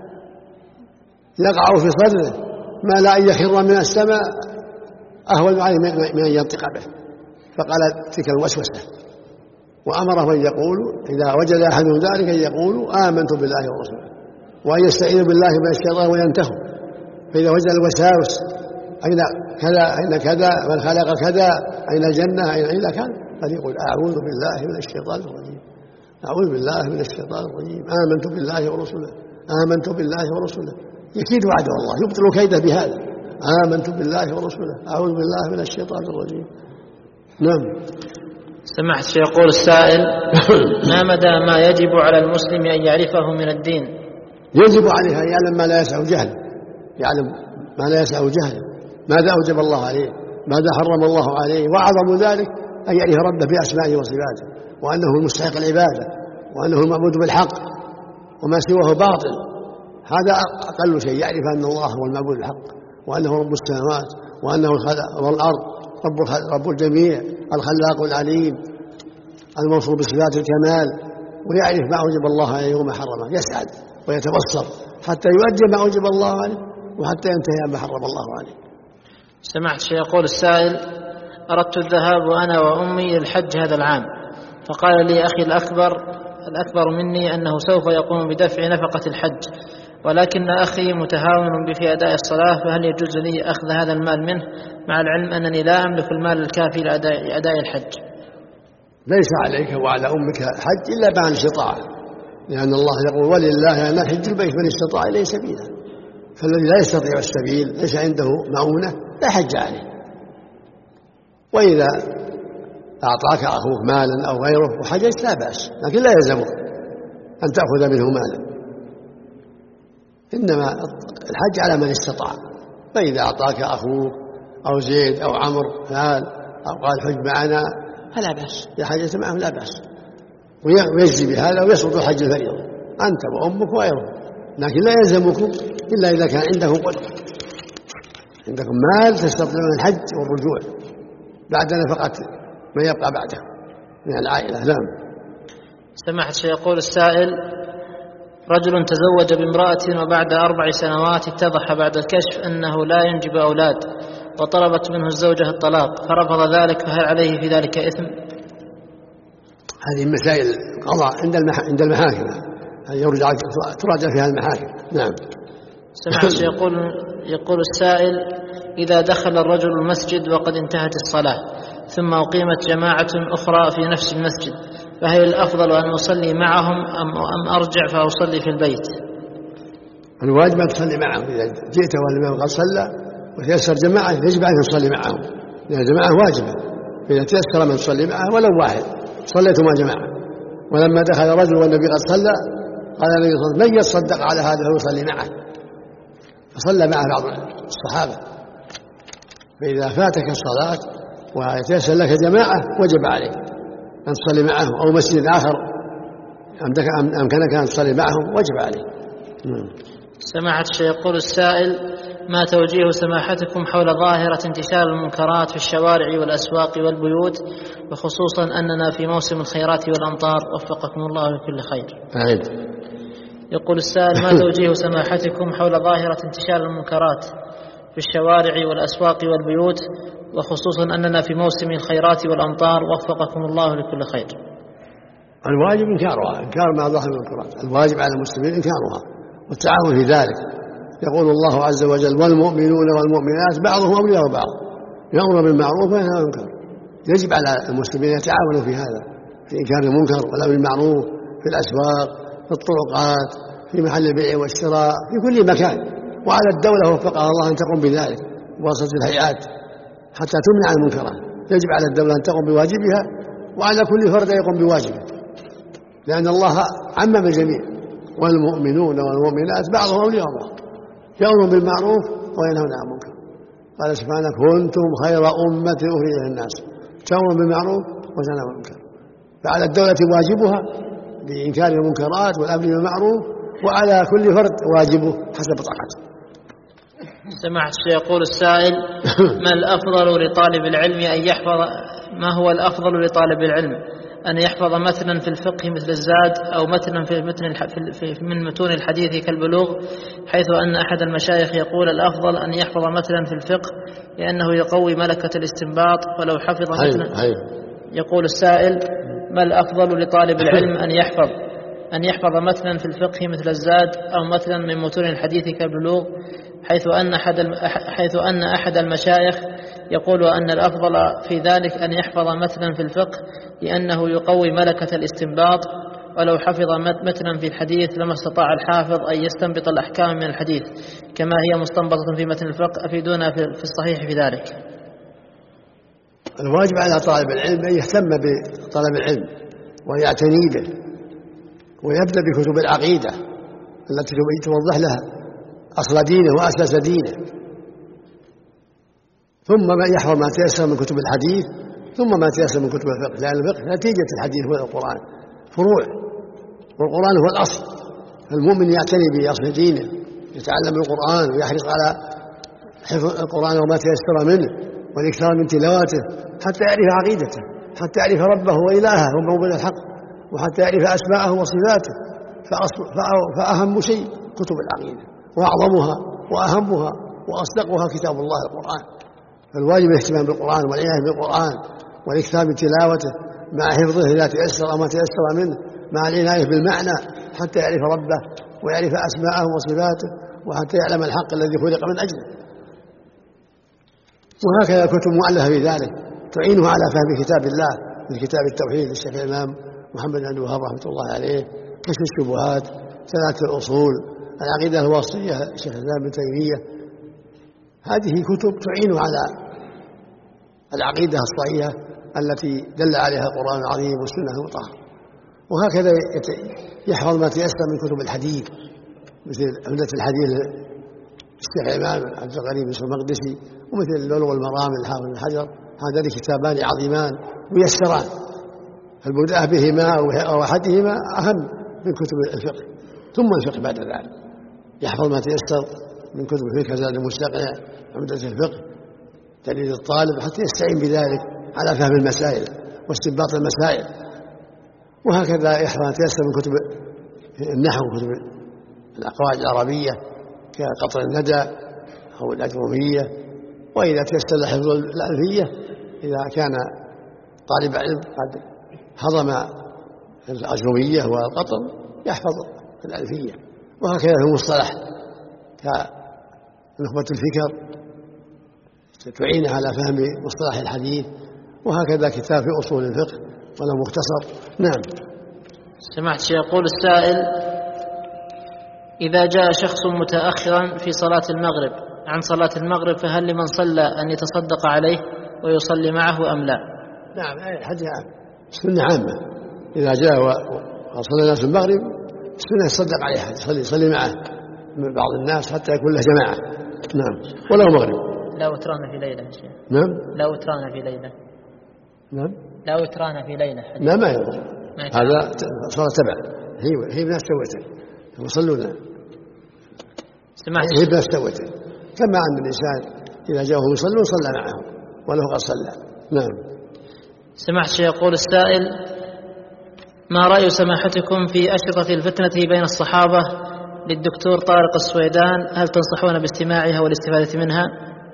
يقع في صدره ما لا أن يخر من السماء أهون عليه من أن ينطق به، فقال تلك الوسوسة. وأمره أن يقول إذا وجد أحدهم ذلك أن يقولوا آمنت بالله ورسوله، وأن يستعينوا بالله من الشيطان وينتهوا. فإذا وجد الوساوس أين كذا أين كذا، من خلق كذا، أين الجنة، أين كان، فليقول أعوذ بالله من الشيطان الرجيم، أعوذ بالله من الشيطان الرجيم، آمنت بالله ورسوله، آمنت بالله ورسوله. يكيد وعده الله، يبطل كيده بهذا، آمنت بالله ورسوله، أعوذ بالله من الشيطان الرجيم. نعم.
سمعت يقول السائل: ما مدى ما يجب على المسلم أن يعرفه من الدين؟
يجب عليه أن يعلم ما لا يسع جهله، يعلم ما لا يسع جهله، ماذا أوجب الله عليه ماذا حرم الله عليه، وأعظم ذلك أن يعرف ربه بأسمائه وصفاته، وأنه المستحق العبادة، وأنه المعبود بالحق، وما سواه باطل. هذا أقل شيء، يعرف أن الله هو المعبود بالحق، وأنه رب السماوات، وأنه والأرض، رب الجميع، الخلاق العليم الموصوف بصفات الكمال، ويعرف ما أوجب الله عليه وما حرمه، يسعد ويتبصر حتى يؤدي ما أوجب الله عليه وحتى ينتهي ما حرم الله عليه.
سمعت شيء يقول السائل: أردت الذهاب أنا وأمي للحج هذا العام، فقال لي أخي الأكبر مني أنه سوف يقوم بدفع نفقة الحج، ولكن أخي متهاون في أداء الصلاة، فهل يجوز لي أخذ هذا المال منه مع العلم أنني لا أملك المال الكافي لأداء الحج؟
ليس عليك وعلى أمك حج إلا مع الاستطاعة، لأن الله يقول: ولله أن حج البيت من استطاع إليه سبيلا. فالذي لا يستطيع السبيل ليس عنده مؤونة لا حج عليه. وإذا أعطاك أخوك مالا أو غيره وحججت لا بأس، لكن لا يلزمك أن تأخذ منه مالا، إنما الحج على من استطاع. فإذا أعطاك أخوك أو زيد أو عمرو مال أو قال حج معنا فلا بأس، إذا حججت معه لا بأس، ويجزي بهذا ويسقط الحج الفريضة أنت وأمك وغيرهم. لكن لا يلزمكم إلا إذا كان عندكم قدرة، عندكم مال تستطيعون الحج والرجوع بعد نفقة ما يبقى بعده من العائلة. نعم.
سمعت شيء يقول السائل: رجل تزوج بامرأة وبعد 4 سنوات اتضح بعد الكشف أنه لا ينجب أولاد، وطلبت منه الزوجة الطلاق فرفض ذلك، فهل عليه في ذلك إثم؟
هذه مسائل قضاء عند المحاكم، تراجع فيها المحاكم. نعم.
سمعت شيء يقول السائل: إذا دخل الرجل المسجد وقد انتهت الصلاة ثم أقيمت جماعة أخرى في نفس المسجد، فهل الأفضل أن أصلي معهم أم أرجع فأصلي في البيت؟
الواجب أن تصلي معهم. إذا جئت والإمام قد صلى وتيسر جماعة يجب أن تصلي معهم، لأن الجماعة واجبة. إذا تيسر من تصلي معه ولو واحد صليتم مع جماعة. ولما دخل رجل والنبي قد صلى قال النبي صلى الله عليه وسلم: من يتصدق على هذا فيصلي معه، فصلى معه بعض الصحابة. فإذا فاتك الصلاة ويتيسر لك جماعة وجب عليك أن تصلي معهم، أو مسجد آخر أمكنك أن تصلي معهم وجب عليك.
سماحة الشيخ يقول السائل: ما توجيه سماحتكم حول ظاهرة انتشار المنكرات في الشوارع والأسواق والبيوت، وخصوصا أننا في موسم الخيرات والأمطار، وفقكم الله لكل خير. يقول السائل: ما توجيه سماحتكم حول ظاهرة انتشار المنكرات في الشوارع والأسواق والبيوت، وخصوصا أننا في موسم الخيرات والأمطار، وفقكم الله لكل خير.
الواجب إنكارها، إنكار ما ظهر من المنكرات. الواجب على المسلمين إنكارها والتعاون في ذلك. يقول الله عز وجل: والمؤمنون والمؤمنات بعضهم أولياء بعض يأمر بالمعروف وينهى عن المنكر. يجب على المسلمين يتعاونوا في هذا، في إنكار المنكر والأمر بالمعروف، في الأسواق، في الطرقات، في محل البيع والشراء، في كل مكان. وعلى الدولة وفقها الله أن تقوم بذلك بواسطة الهيئات حتى تمنع المنكرات. يجب على الدولة أن تقوم بواجبها، وعلى كل فرد يقوم بواجبه، لأن الله عمم الجميع: والمؤمنون والمؤمنات بعضهم أولياء بعض يأمرون بالمعروف وينهون عن المنكر. قال سبحانه: كنتم خير أمة أخرجت للناس تأمرون بالمعروف وتنهون عن المنكر. فعلى الدولة واجبها بإنكار المنكرات والأمر بالمعروف، وعلى كل فرد واجبه حسب طاقته.
سمعت الشيخ يقول السائل: ما الأفضل لطالب العلم أن يحفظ؟ ما هو الأفضل لطالب العلم أن يحفظ مثلا في الفقه مثل الزاد، أو مثلا من متون الحديث كالبلوغ، حيث أن أحد المشايخ يقول الأفضل أن يحفظ مثلا في الفقه لأنه يقوي ملكة الاستنباط، ولو حفظ مثلا. يقول السائل: ما الأفضل لطالب العلم أن يحفظ مثلا في الفقه مثل الزاد، أو مثلا من متون الحديث كالبلوغ، حيث أن أحد المشايخ يقول أن الأفضل في ذلك أن يحفظ مثلا في الفقه لأنه يقوي ملكة الاستنباط، ولو حفظ مثلا في الحديث لما استطاع الحافظ أن يستنبط الأحكام من الحديث كما هي مستنبطة في متن الفقه. أفيدونا في الصحيح في ذلك.
الواجب على طالب العلم أن يهتم بطلب العلم ويعتني به، ويبدأ بكتب العقيدة التي توضح لها أصل دينه وأساس دينه، ثم يحفظ ما تيسر من كتب الحديث، ثم ما تيسر من كتب الفقه، لأن الفقه نتيجة الحديث والقرآن فروع، والقرآن هو الأصل. المؤمن يعتني بأصل دينه، يتعلم القرآن ويحرص على حفظ القرآن وما تيسر منه والإكثار من تلاوته حتى يعرف عقيدته، حتى يعرف ربه وإلهه وموضع الحق، وحتى يعرف أسماءه وصفاته. فأهم شيء كتب العقيدة، وأعظمها وأهمها وأصدقها كتاب الله القرآن. فالواجب الاهتمام بالقرآن والعناية بالقرآن والإكثار من تلاوته مع حفظه إذا تيسر وما تيسر منه، مع العناية بالمعنى حتى يعرف ربه ويعرف أسماءه وصفاته، وحتى يعلم الحق الذي خلق من أجله. وهكذا كتب مؤلفة في ذلك تعينه على فهم كتاب الله، من كتاب التوحيد للشيخ الإمام محمد بن عبد الوهاب رحمة الله عليه، كشف الشبهات، ثلاثة الأصول، العقيدة الواسطية الشيخ الإسلام ابن تيمية. هذه كتب تعين على العقيدة الصحيحة التي دل عليها القرآن العظيم والسنة المطهرة. وهكذا يحفظ ما تيسر من كتب الحديث، مثل عمدة الحديث الشيخ الإمام عبد الغني بن المقدسي، ومثل اللؤلؤ والمرام للحافظ بن حجر. هذان كتابان عظيمان ميسران، البدء بهما أو أحدهما أهم من كتب الفقه، ثم الفقه بعد ذلك. يحفظ ما تيسر من كتب الفقه، زاد المستقنع، عمدة الفقه، تلميذ الطالب، حتى يستعين بذلك على فهم المسائل واستنباط المسائل. وهكذا يحفظ ما تيسر من كتب النحو، كتب الأقواعد العربية كقطر الندى أو الأجرومية. وإذا تيسر حفظ الألفية، إذا كان طالب علم قد هضم الأجرومية والقطر يحفظ الألفية. وهكذا في المصطلح كنخبة الفكر تعين على فهم مصطلح الحديث. وهكذا كتاب في أصول الفقه وله مختصر. نعم.
سمعت يقول السائل: إذا جاء شخص متأخرا في صلاة المغرب عن صلاة المغرب، فهل لمن صلى أن يتصدق عليه ويصلي معه أم لا؟
نعم، الحديث سنة عامة. إذا جاء وصلى الناس المغرب السنة يتصدق عليه، يصلي معه من بعض الناس حتى يكون له جماعة. نعم، وله مغرب.
لا وتران في ليلة يا شيخ.
نعم،
لا وتران في ليلة.
نعم،
لا وتران في ليلة.
لا، ما يضر، هذا صلاة تبع، هي بنفس سوته يصلون، هي بنفس سوته، كما أن الإنسان إذا جاءهم يصلون صلى معهم وله قد صلى. نعم.
سمعت يقول السائل: ما رأي سماحتكم في أشرطة الفتنة بين الصحابة للدكتور طارق السويدان؟ هل تنصحون باستماعها والاستفادة منها؟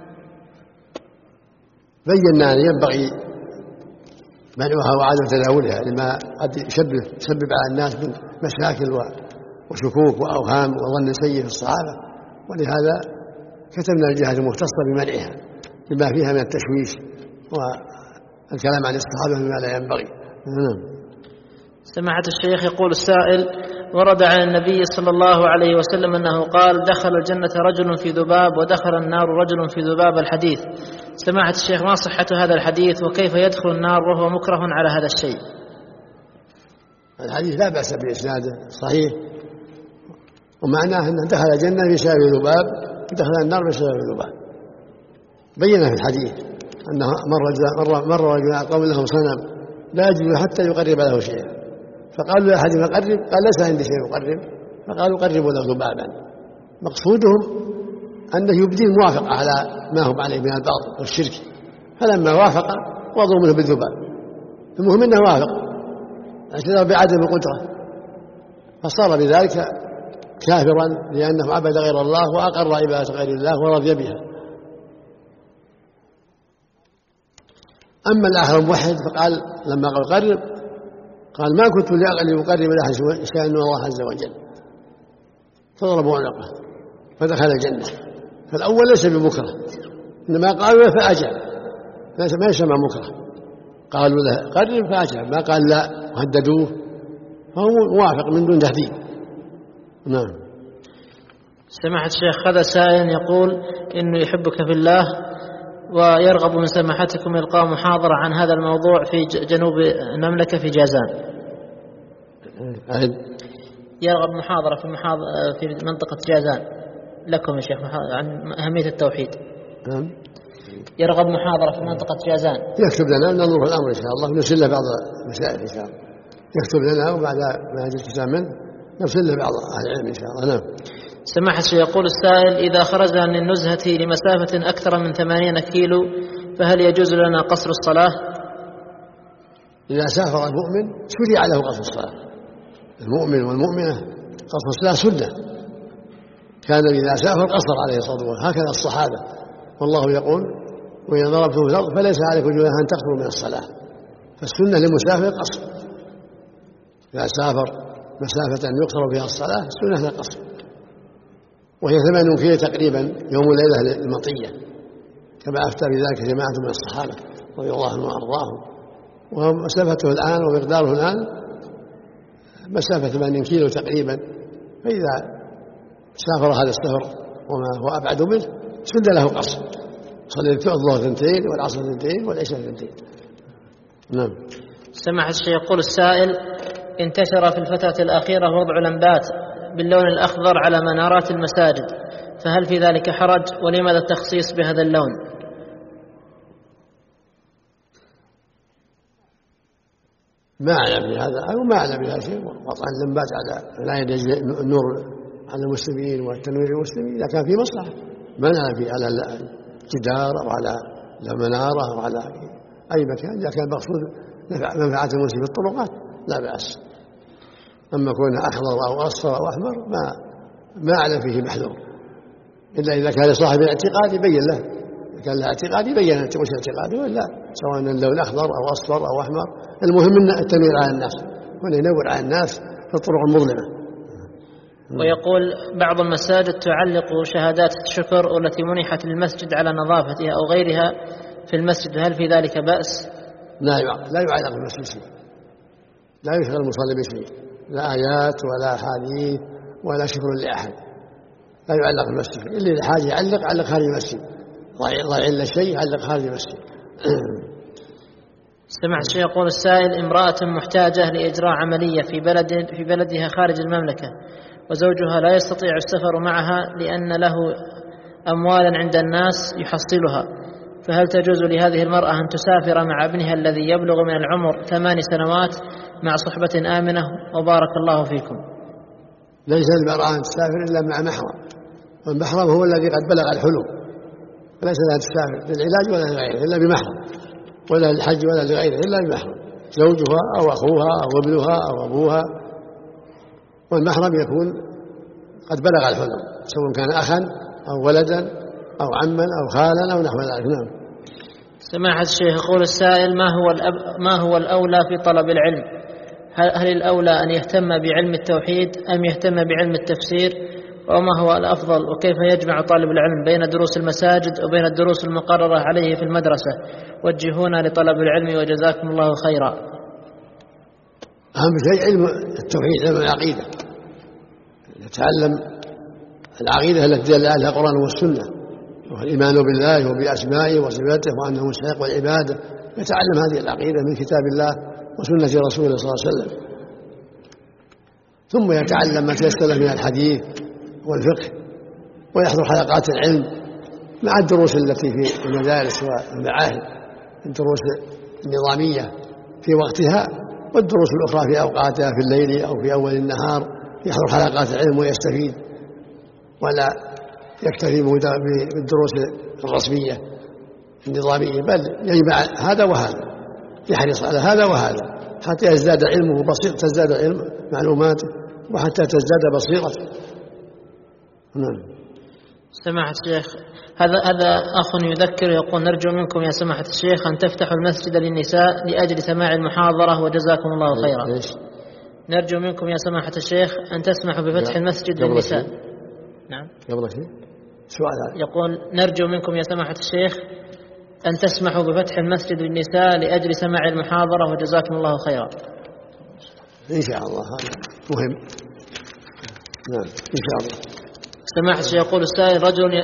بينا أن ينبغي منعها وعدم تداولها لما قد يسبب على الناس من مشاكل وشكوك وأوهام وظن سيء في الصحابة، ولهذا كتبنا الجهات المختصة بمنعها لما فيها من التشويش والكلام عن الصحابة بما لا ينبغي.
سماحة الشيخ يقول السائل: ورد عن النبي صلى الله عليه وسلم أنه قال: دخل الجنة رجل في ذباب ودخل النار رجل في ذباب. الحديث، سماحة الشيخ ما صحة هذا الحديث، وكيف يدخل النار وهو مكره على هذا الشيء؟
الحديث لا بأس بإسناده صحيح، ومعناه أنه دخل الجنة بسبب ذباب ودخل النار بسبب ذباب. بينا في الحديث أنه مر رجل على قوم لهم صنم لا يجوز حتى يقرب له شيئا، فقالوا لأحدهم قرب، قال ليس عندي شيء يقرب، فقالوا قربوا له ذبابا. مقصودهم أنه يبدي الموافقة على ما هم عليه من الباطل والشرك، فلما وافق وضعوا منه بالذباب. المهم أنه وافق، اعتذر بعدم القدرة، فصار بذلك كافرا لأنه عبد غير الله وأقر عبادة غير الله ورضي بها. أما الآخر الموحد فقال لما قال قرب، قال ما كنت لأقرب لأحد شيئا إلا الله عز وجل، فضربوا عنقه فدخل الجنة. فالأول ليس بمكره، إنما قالوا له فأجاب، ما يسمى مكره، قالوا له قرب فأجاب، ما قال لا وهددوه، فهو موافق من دون تهديد. نعم.
سماحة الشيخ هذا سائل يقول إنه يحبك في الله ويرغب من سماحتكم إلقاء محاضرة عن هذا الموضوع في جنوب المملكة في جازان. يرغب محاضرة في منطقة جازان لكم يا شيخ عن أهمية التوحيد. يرغب محاضرة في منطقة جازان
يكتب لنا ننظر في الأمر إن شاء الله، نرسل له بعض المسائل إن شاء الله، يكتب لنا وبعد ما يجي الكتاب منه نرسل له بعض أهل العلم إن شاء الله. نعم.
سماحة الشيخ، يقول السائل: إذا خرجنا من النزهة لمسافة أكثر من 80 كيلو فهل يجوز لنا قصر الصلاة؟
إذا سافر المؤمن شرع له قصر الصلاة. المؤمن والمؤمنة قصر الصلاة سنة، كان إذا سافر قصر عليه الصلاة والسلام، هكذا الصحابة. والله يقول: وإذا ضربتم في الأرض فليس عليكم جناح أن تقصروا من الصلاة. فالسنة للمسافر قصر، إذا سافر مسافة يقصر فيها الصلاة السنة لا قصر، وهي 8 كيلو تقريبا يوم وليلة للمطية، كما أفتى بذلك جماعة من الصحابة رضي الله عنهم وأرضاهم. ومسافته الآن ومقداره الآن مسافة 80 كيلو تقريبا، فإذا سافر هذا السفر وما هو أبعد منه سن له قصر، صلي الظهر 2 والعصر 2 والعشاء 2. نعم.
سماحة الشيخ، يقول السائل: انتشر في الفترة الأخيرة وضع لمبات باللون الأخضر على منارات المساجد، فهل في ذلك حرج؟ ولماذا التخصيص بهذا اللون؟
ما أعلم بهذا أو ما أعلم بهذا شيء. وضع اللمبات لا يجزي النور على المسلمين والتنوير المسلمين إذا كان في مصلحة، ما نعلم فيه على الجدار أو على المنارة أو على أي مكان، إذا كان مقصود منفعة المسلمين في الطرقات لا بأس. أما كونه أخضر أو أصفر أو أحمر ما أعلم فيه محذور، إلا إذا كان صاحب الاعتقاد يبين له، إذا كان له اعتقاد يبين وش اعتقاده، ولا سواء اللون أخضر أو أصفر أو أحمر، المهم أن التنوير على الناس، وأن ينور على الناس في الطرق المظلمة.
ويقول: بعض المساجد تعلق شهادات الشكر والتي منحت للمسجد على نظافتها أو غيرها في المسجد، هل في ذلك بأس؟
لا يعلق المسجد شيء، لا يشغل المصلي بشيء، لا آيات ولا حديث ولا شكر لأحد، لا يعلق المسجد. اللي لحاجة علق خارج المسجد، ضايع إلا شيء علق خارج المسجد.
سمع الشيخ، يقول السائل: امرأة محتاجة لإجراء عملية في بلدها خارج المملكة، وزوجها لا يستطيع السفر معها لأن له أموالا عند الناس يحصلها، فهل تجوز لهذه المرأة أن تسافر مع ابنها الذي يبلغ من العمر 8 سنوات مع صحبة آمنة؟ وبارك الله فيكم.
ليس المرأة أن تسافر إلا مع محرم، والمحرم هو الذي قد بلغ الحلم، فليس لها تسافر للعلاج ولا لغيره إلا بمحرم، ولا للحج ولا لغيره إلا بمحرم، زوجها أو أخوها أو ابنها أو أبوها. والمحرم يكون قد بلغ الحلم، سواء كان أخا أو ولدا أو عما أو خالا أو نحو ذلك. نعم.
سماحة الشيخ، يقول السائل: ما هو الأولى في طلب العلم؟ هل الأولى أن يهتم بعلم التوحيد أم يهتم بعلم التفسير؟ وما هو الأفضل؟ وكيف يجمع طالب العلم بين دروس المساجد وبين الدروس المقررة عليه في المدرسة؟ وجهونا لطلب العلم وجزاكم الله خيرا.
أهم شيء علم التوحيد، علم العقيدة، نتعلم العقيدة التي دل عليها القرآن والسنة، والإيمان بالله وبأسمائه وصفاته وأنه مستحق العبادة. يتعلم هذه العقيدة من كتاب الله وسنة رسوله صلى الله عليه وسلم، ثم يتعلم ما تيسر من الحديث والفقه، ويحضر حلقات العلم مع الدروس التي في المدارس والمعاهد، الدروس النظامية في وقتها والدروس الأخرى في أوقاتها في الليل أو في أول النهار، يحضر حلقات العلم ويستفيد، ولا يكتفي بالدروس الرسمية النظامية، بل يجمع هذا وهذا، يحرص على هذا وهذا حتى يزداد علمه بصيرته، تزداد علم معلوماته، وحتى تزداد بصيرته. نعم.
سماحة الشيخ، هذا أخ يذكر يقول: نرجو منكم يا سماحة الشيخ أن تفتحوا المسجد للنساء لأجل سماع المحاضرة وجزاكم الله خيرا. نرجو منكم يا سماحة الشيخ أن تسمحوا بفتح المسجد للنساء. نعم. يقول: نرجو منكم يا سماحة الشيخ أن تسمحوا بفتح المسجد للنساء لأجل سماع المحاضرة وجزاكم الله خيرا.
إن شاء الله، هذا مهم. نعم إن شاء الله.
سماحة الشيخ، يقول السائل: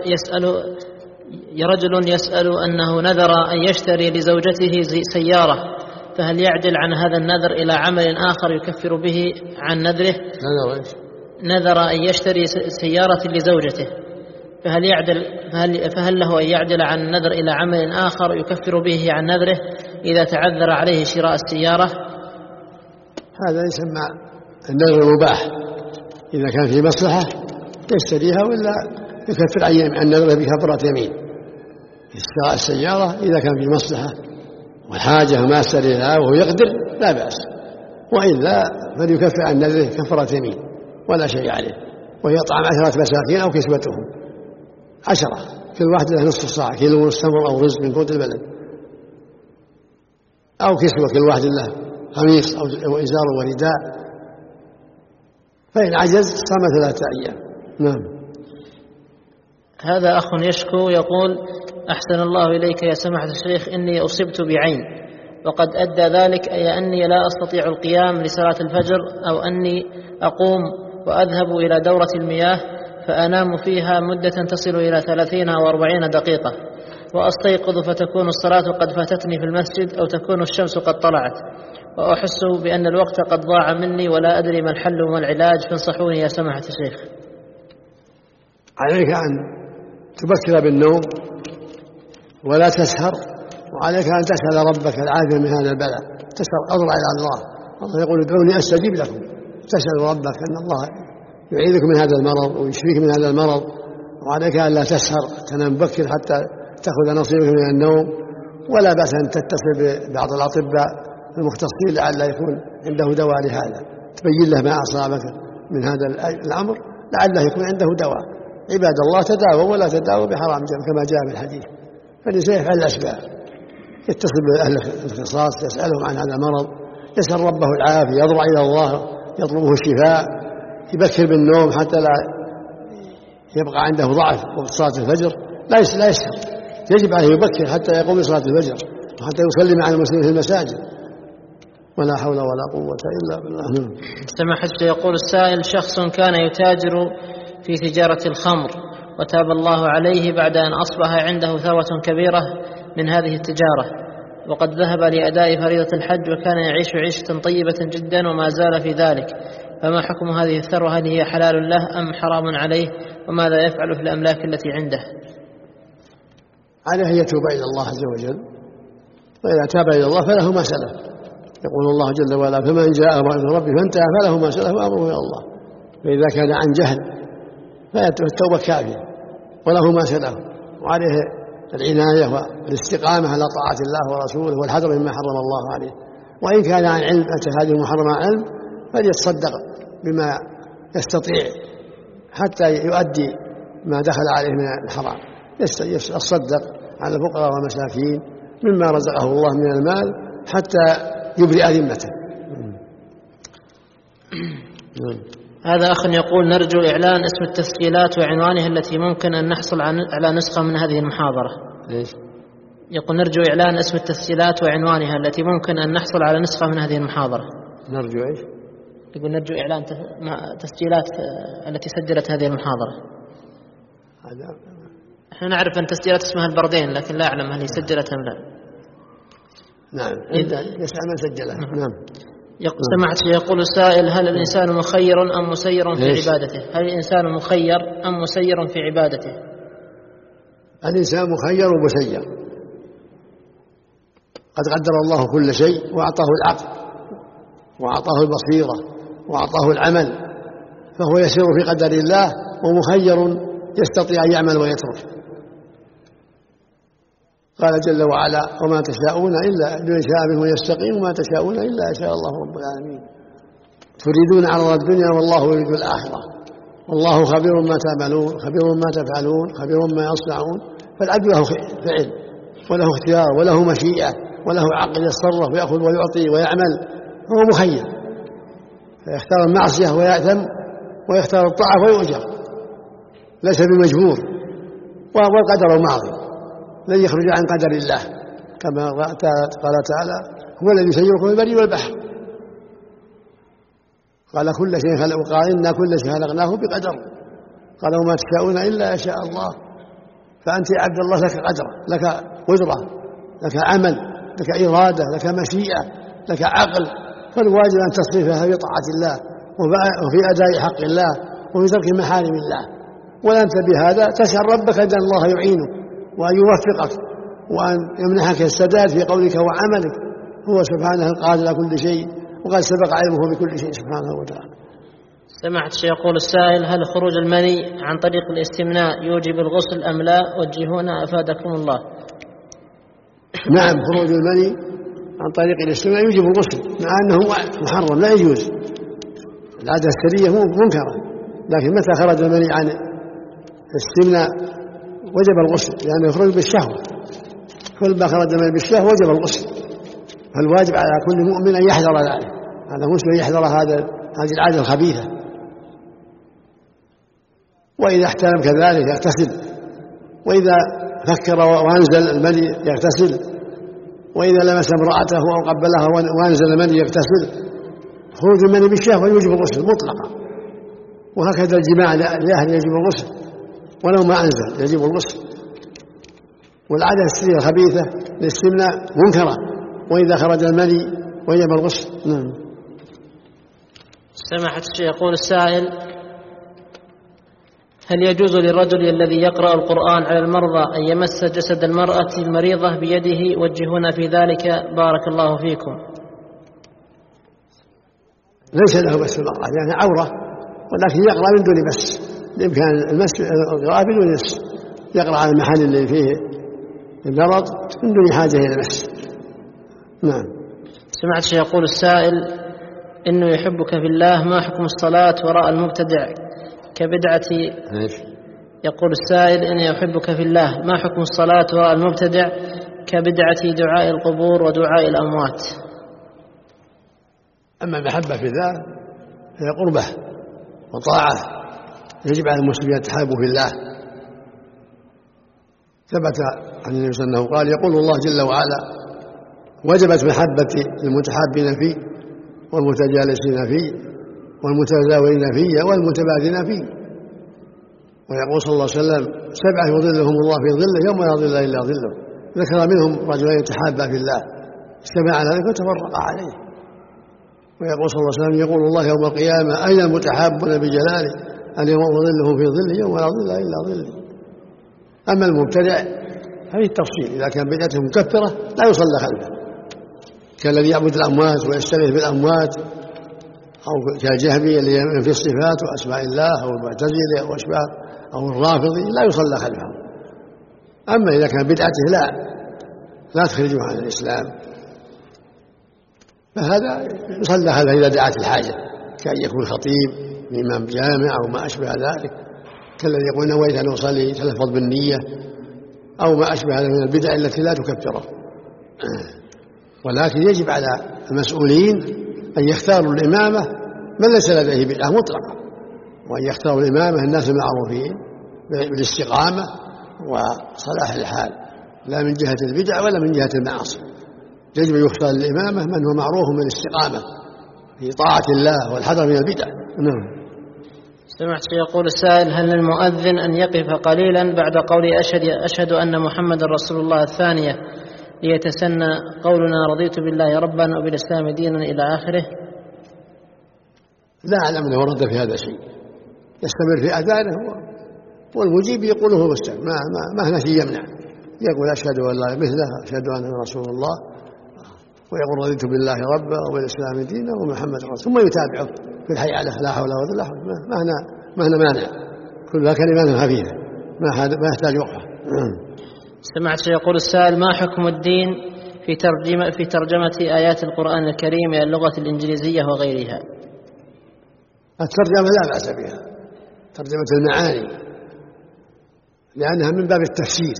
رجل يسأل أنه نذر أن يشتري لزوجته سيارة، فهل يعدل عن هذا النذر إلى عمل آخر يكفر به عن نذره؟ نذر أن يشتري سيارة لزوجته، فهل له أن يعدل عن النذر إلى عمل آخر يكفر به عن نذره إذا تعذر عليه شراء السيارة؟
هذا يسمى النذر المباح، إذا كان في مصلحة يشتريها، ولا يكفر عن نذره بكفارة يمين. شراء السيارة إذا كان في مصلحة وحاجة وما يشتريها وهو يقدر لا بأس، وإلا فليكفر عن نذره كفارة يمين ولا شيء عليه، وهي طعام 10 مساكين أو كسوتهم 10، كل واحد له نصف صاع، كيلو ونصف تمر أو رزق من قوت البلد، أو كسوة كل واحد له قميص أو إزار ورداء، فإن عجز صام 3 أيام. نعم.
هذا أخ يشكو يقول: أحسن الله إليك يا سماحة الشيخ، إني أصبت بعين، وقد أدى ذلك أي أني لا أستطيع القيام لصلاة الفجر، أو أني أقوم وأذهب إلى دورة المياه فأنام فيها مدة تصل إلى 30 أو 40 دقيقة، وأستيقظ فتكون الصلاة قد فاتتني في المسجد، أو تكون الشمس قد طلعت، وأحس بأن الوقت قد ضاع مني ولا أدري ما الحل وما العلاج، فانصحوني يا سماحة الشيخ.
عليك أن تبكر بالنوم ولا تسهر، وعليك أن تسأل ربك العافية من هذا البلاء، تسأل أضرع إلى الله يقول: ادعوني أستجيب لكم. تسأل ربك أن الله يعيذك من هذا المرض ويشفيك من هذا المرض، وعليك أن لا تسهر، تنام بكر حتى تأخذ نصيبك من النوم، ولا بأس أن تتصل ببعض الأطباء المختصين لعل يكون عنده دواء لهذا، تبين له ما أصابك من هذا الأمر لعله يكون عنده دواء. عباد الله تداووا ولا تداووا بحرام كما جاء في الحديث، فالإنسان يفعل الأسباب، يتصل بأهل الاختصاص يسألهم عن هذا المرض، يسأل ربه العافية، يضرع إلى الله يطلبه الشفاء، يبكر بالنوم حتى لا يبقى عنده ضعف وقت صلاة الفجر، لا يسهر، يجب عليه يبكر حتى يقوم لصلاة الفجر وحتى يسلم على المسلمين في المساجد، ولا حول ولا قوة إلا بالله.
سماحة يقول السائل: شخص كان يتاجر في تجارة الخمر وتاب الله عليه بعد أن أصبح عنده ثروة كبيرة من هذه التجارة، وقد ذهب لأداء فريضة الحج وكان يعيش عيشة طيبة جدا وما زال في ذلك، فما حكم هذه الثروة؟ هل هي حلال له أم حرام عليه؟ وماذا يفعل في الأملاك التي عنده؟
عليه يتوب إلى الله عز وجل، وإذا تاب إلى الله فله ما سلف، يقول الله جل وعلا: فمن جاء موعظة ربه فانتهى فله ما سلف وأمره إلى الله. فإذا كان عن جهل فالتوبة كافية وله ما سلف، وعليه العناية والاستقامة على طاعة الله ورسوله والحذر مما حرم الله عليه. وإن كان عن علم أتى هذه المحرمة عن علم فليتصدق بما يستطيع حتى يؤدي ما دخل عليه من الحرام، يتصدق على الفقراء والمساكين مما رزقه الله من المال حتى يبرئ ذمته.
هذا أخ يقول: نرجو إعلان اسم التسجيلات وعنوانها التي ممكن أن نحصل على نسخة من هذه المحاضرة.
ليش؟
يقول: نرجو إعلان اسم التسجيلات وعنوانها التي ممكن أن نحصل على نسخة من هذه المحاضرة.
نرجو إيش؟
يقول: نرجو إعلان تسجيلات التي سجلت هذه المحاضرة. احنا نعرف أن تسجيلات اسمها البردين، لكن لا أعلم هل هي سجلت أم لا.
نعم، يسأل من سجلها. نعم.
يقول السائل: هل الإنسان مخير أم مسير في عبادته؟ هل الإنسان مخير أم مسير في عبادته؟
الإنسان مخير ومسير، قد قدر الله كل شيء وأعطاه العقل وأعطاه البصيرة وأعطاه العمل، فهو يسير في قدر الله ومخير يستطيع أن يعمل ويترك. قال جل وعلا: وما تشاءون إلا أن يشاء بكم ويستقيم، وما تشاءون إلا أن شاء الله رب العالمين. تريدون عرض الدنيا والله يريد الآخرة، والله خبير ما تعملون، خبير ما تفعلون، خبير ما يصنعون. فالعبد له فعل وله اختيار وله مشيئة وله عقل يتصرف ويأخذ ويعطي ويعمل، هو مخير، فيختار المعصية ويأثم ويختار الطاعة ويؤجر، ليس بمجبور. والقدر ماضي لن يخرج عن قدر الله، كما قال تعالى: هو الذي يسيركم في البر والبحر. قال: كل شيء قال: إنا كل شيء خلقناه بقدر. قال: وما تشاءون إلا إن شاء الله. فأنت يا عبد الله لك قدر، لك قدرة، لك عمل، لك إرادة، لك مشيئة، لك عقل، فالواجب أن تصرفها في طاعة الله وفي أداء حق الله وفي ترك محارم الله. ولا أنت بهذا تسأل ربك أن الله يعينك وأن يوفقك وأن يمنحك السداد في قولك وعملك. هو سبحانه القادر على كل شيء، وقد سبق علمه بكل شيء سبحانه وتعالى.
سمعت شيء يقول السائل: هل خروج المني عن طريق الاستمناء يوجب الغسل أم لا؟ وجهونا أفادكم الله.
نعم، خروج المني عن طريق الاستمناء يوجب الغسل، مع أنه محرم لا يجوز، العادة السرية منكرة، لكن متى خرج المني عن الاستمناء وجب الغسل، لأنه يخرج بالشهوة. كل ما خرج المني بالشهوة وجب الغسل، فالواجب على كل مؤمن أن يحذر ذلك، على مسلم يحذر هذه العادة الخبيثة. وإذا احتلم كذلك يغتسل، وإذا فكر وأنزل المني يغتسل، وإذا لمس امرأته أو قبلها وأنزل المني يغتسل. خروج المني بالشهوة يوجب الغسل مطلقا، وهكذا الجماع لأهل يجب الغسل ولو ما أنزل يجب الغسل. والعادة السرية الخبيثة للاستمناء منكرة، وإذا خرج المني وجب الغسل. نعم.
سماحة الشيخ يقول السائل: هل يجوز للرجل الذي يقرأ القرآن على المرضى أن يمس جسد المرأة المريضة بيده؟ وجهونا في ذلك بارك الله فيكم.
ليس له مس المرأة لأنها عورة، ولكن يقرأ من دون مس، بإمكان المس القراءة بدون مس، يقرأ على المحل اللي فيه المرض من دون حاجة إلى المس. نعم.
سمعت الشيخ يقول السائل إنه يحبك في الله، ما حكم الصلاة وراء المبتدع كبدعة؟ يقول السائل إنه يحبك في الله، ما حكم الصلاة وراء المبتدع كبدعة دعاء القبور ودعاء الأموات؟
أما المحبة في الله هي قربة وطاعة، يجب على المسلمين يتحابوا في الله. ثبت عن النبي صلى الله عليه وسلم قال: يقول الله جل وعلا: وجبت محبتي للمتحابين فيه والمتجالسين فيه والمتزاورين فيه والمتبادلين فيه. ويقول صلى الله عليه وسلم: 7 يظلهم الله في ظله يوم لا ظل إلا ظله. ذكر منهم رجلين يتحابا في الله اجتمع على ذلك وتفرقا عليه. ويقول صلى الله عليه وسلم: يقول الله يوم القيامة: أين المتحابون بجلاله؟ اليوم ظلهم في ظله يوم لا ظل إلا ظله. أما المبتدع هذه التفصيل، إذا كان بدعته مكفرة لا يصلى خلفه، كالذي يعبد الأموات ويستغيث بالأموات، أو كالجهمي اللي ينفي الصفات وأسماء الله، أو المعتزلة أو أشباه، أو الرافضي، لا يصلى خلفه. أما إذا كان بدعته لا تخرجه عن الإسلام، فهذا يصلى هذا إذا دعت الحاجة، كأن يكون خطيب إمام جامع أو ما أشبه ذلك، كالذي يقول: نويت أن أصلي، تلفظ بالنية، أو ما أشبه هذا من البدع التي لا تكفره. ولكن يجب على المسؤولين أن يختاروا الإمامة من ليس لديه بدعة مطلقة، وأن يختاروا الإمامة الناس المعروفين بالاستقامة وصلاح الحال، لا من جهة البدع ولا من جهة المعاصي. يجب أن يختار الإمامة من هو معروف من الاستقامة في طاعة الله والحذر من البدع. نعم.
سمعت يقول السائل: هل للمؤذن أن يقف قليلا بعد قول أشهد أن محمد رسول الله الثانية ليتسنى قولنا رضيت بالله ربا وبالإسلام دينا إلى آخره؟
لا أعلم أنه ورد في هذا شيء، يستمر في أذانه والمجيب يقوله مستمر، ما هنا شيء يمنع، يقول أشهد أن لا مثله، أشهد أن رسول الله، ويقول رضيت بالله ربا وبالإسلام دينا ومحمد رسول، ثم يتابعه في الحي على لا حول ولا قوة. ما هنا مانع، كلها كلمات خفيفة ما يحتاج وقفة.
سمعت يقول السائل: ما حكم الدين في ترجمة آيات القرآن الكريم إلى اللغة الإنجليزية وغيرها؟
الترجمة لا بأس بها، ترجمة المعاني، لأنها من باب التفسير،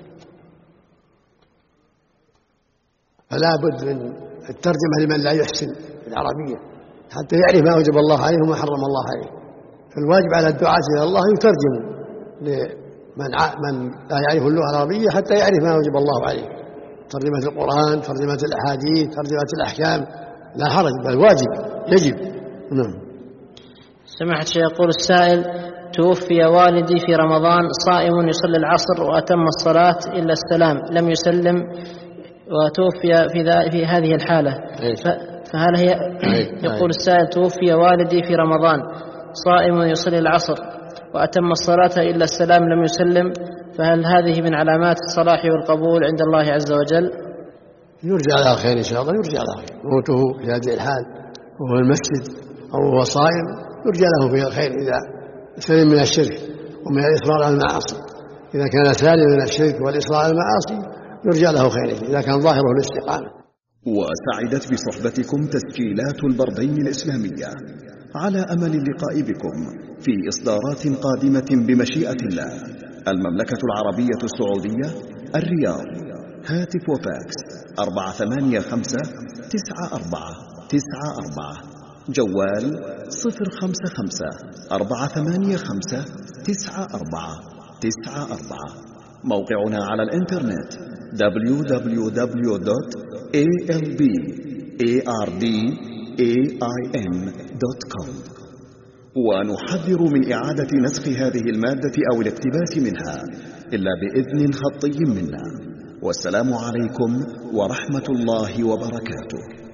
فلا بد من الترجمة لمن لا يحسن العربية حتى يعرف ما وجب الله عليه وما حرم الله عليه. فالواجب على الدعاة إلى الله يترجم لمن لا يعرف اللغة العربية حتى يعرف ما وجب الله عليه، ترجمة القرآن، ترجمة الأحاديث، ترجمة الأحكام، لا حرج بل واجب يجب. نعم.
سمعت شيء يقول السائل: توفي والدي في رمضان صائم يصلي العصر وأتم الصلاة إلا السلام لم يسلم، وتوفي في هذه الحالة، فهل هي يقول السائل: توفي والدي في رمضان صائم يصلي العصر وأتم الصلاة إلا السلام لم يسلم، فهل هذه من علامات الصلاح والقبول عند الله عز وجل؟
يرجى على خير إن شاء الله، يرجى على خير. موته في هذه الحال وهو المسجد أو هو صائم يرجى له في الخير إذا سلم من الشرك ومن الإصرار على المعاصي. إذا كان سالم من الشرك والإصرار على المعاصي يرجى له خير إذا كان ظاهره الاستقامة.
وسعدت بصحبتكم تسجيلات البردين الإسلامية، على أمل اللقاء بكم في إصدارات قادمة بمشيئة الله. المملكة العربية السعودية، الرياض. هاتف وفاكس 485-94-94، جوال 055-485-94-94. موقعنا على الإنترنت www.arbardin.com. ونحذر من إعادة نسخ هذه المادة أو الاقتباس منها إلا بإذن خطي منا. والسلام عليكم ورحمة الله وبركاته.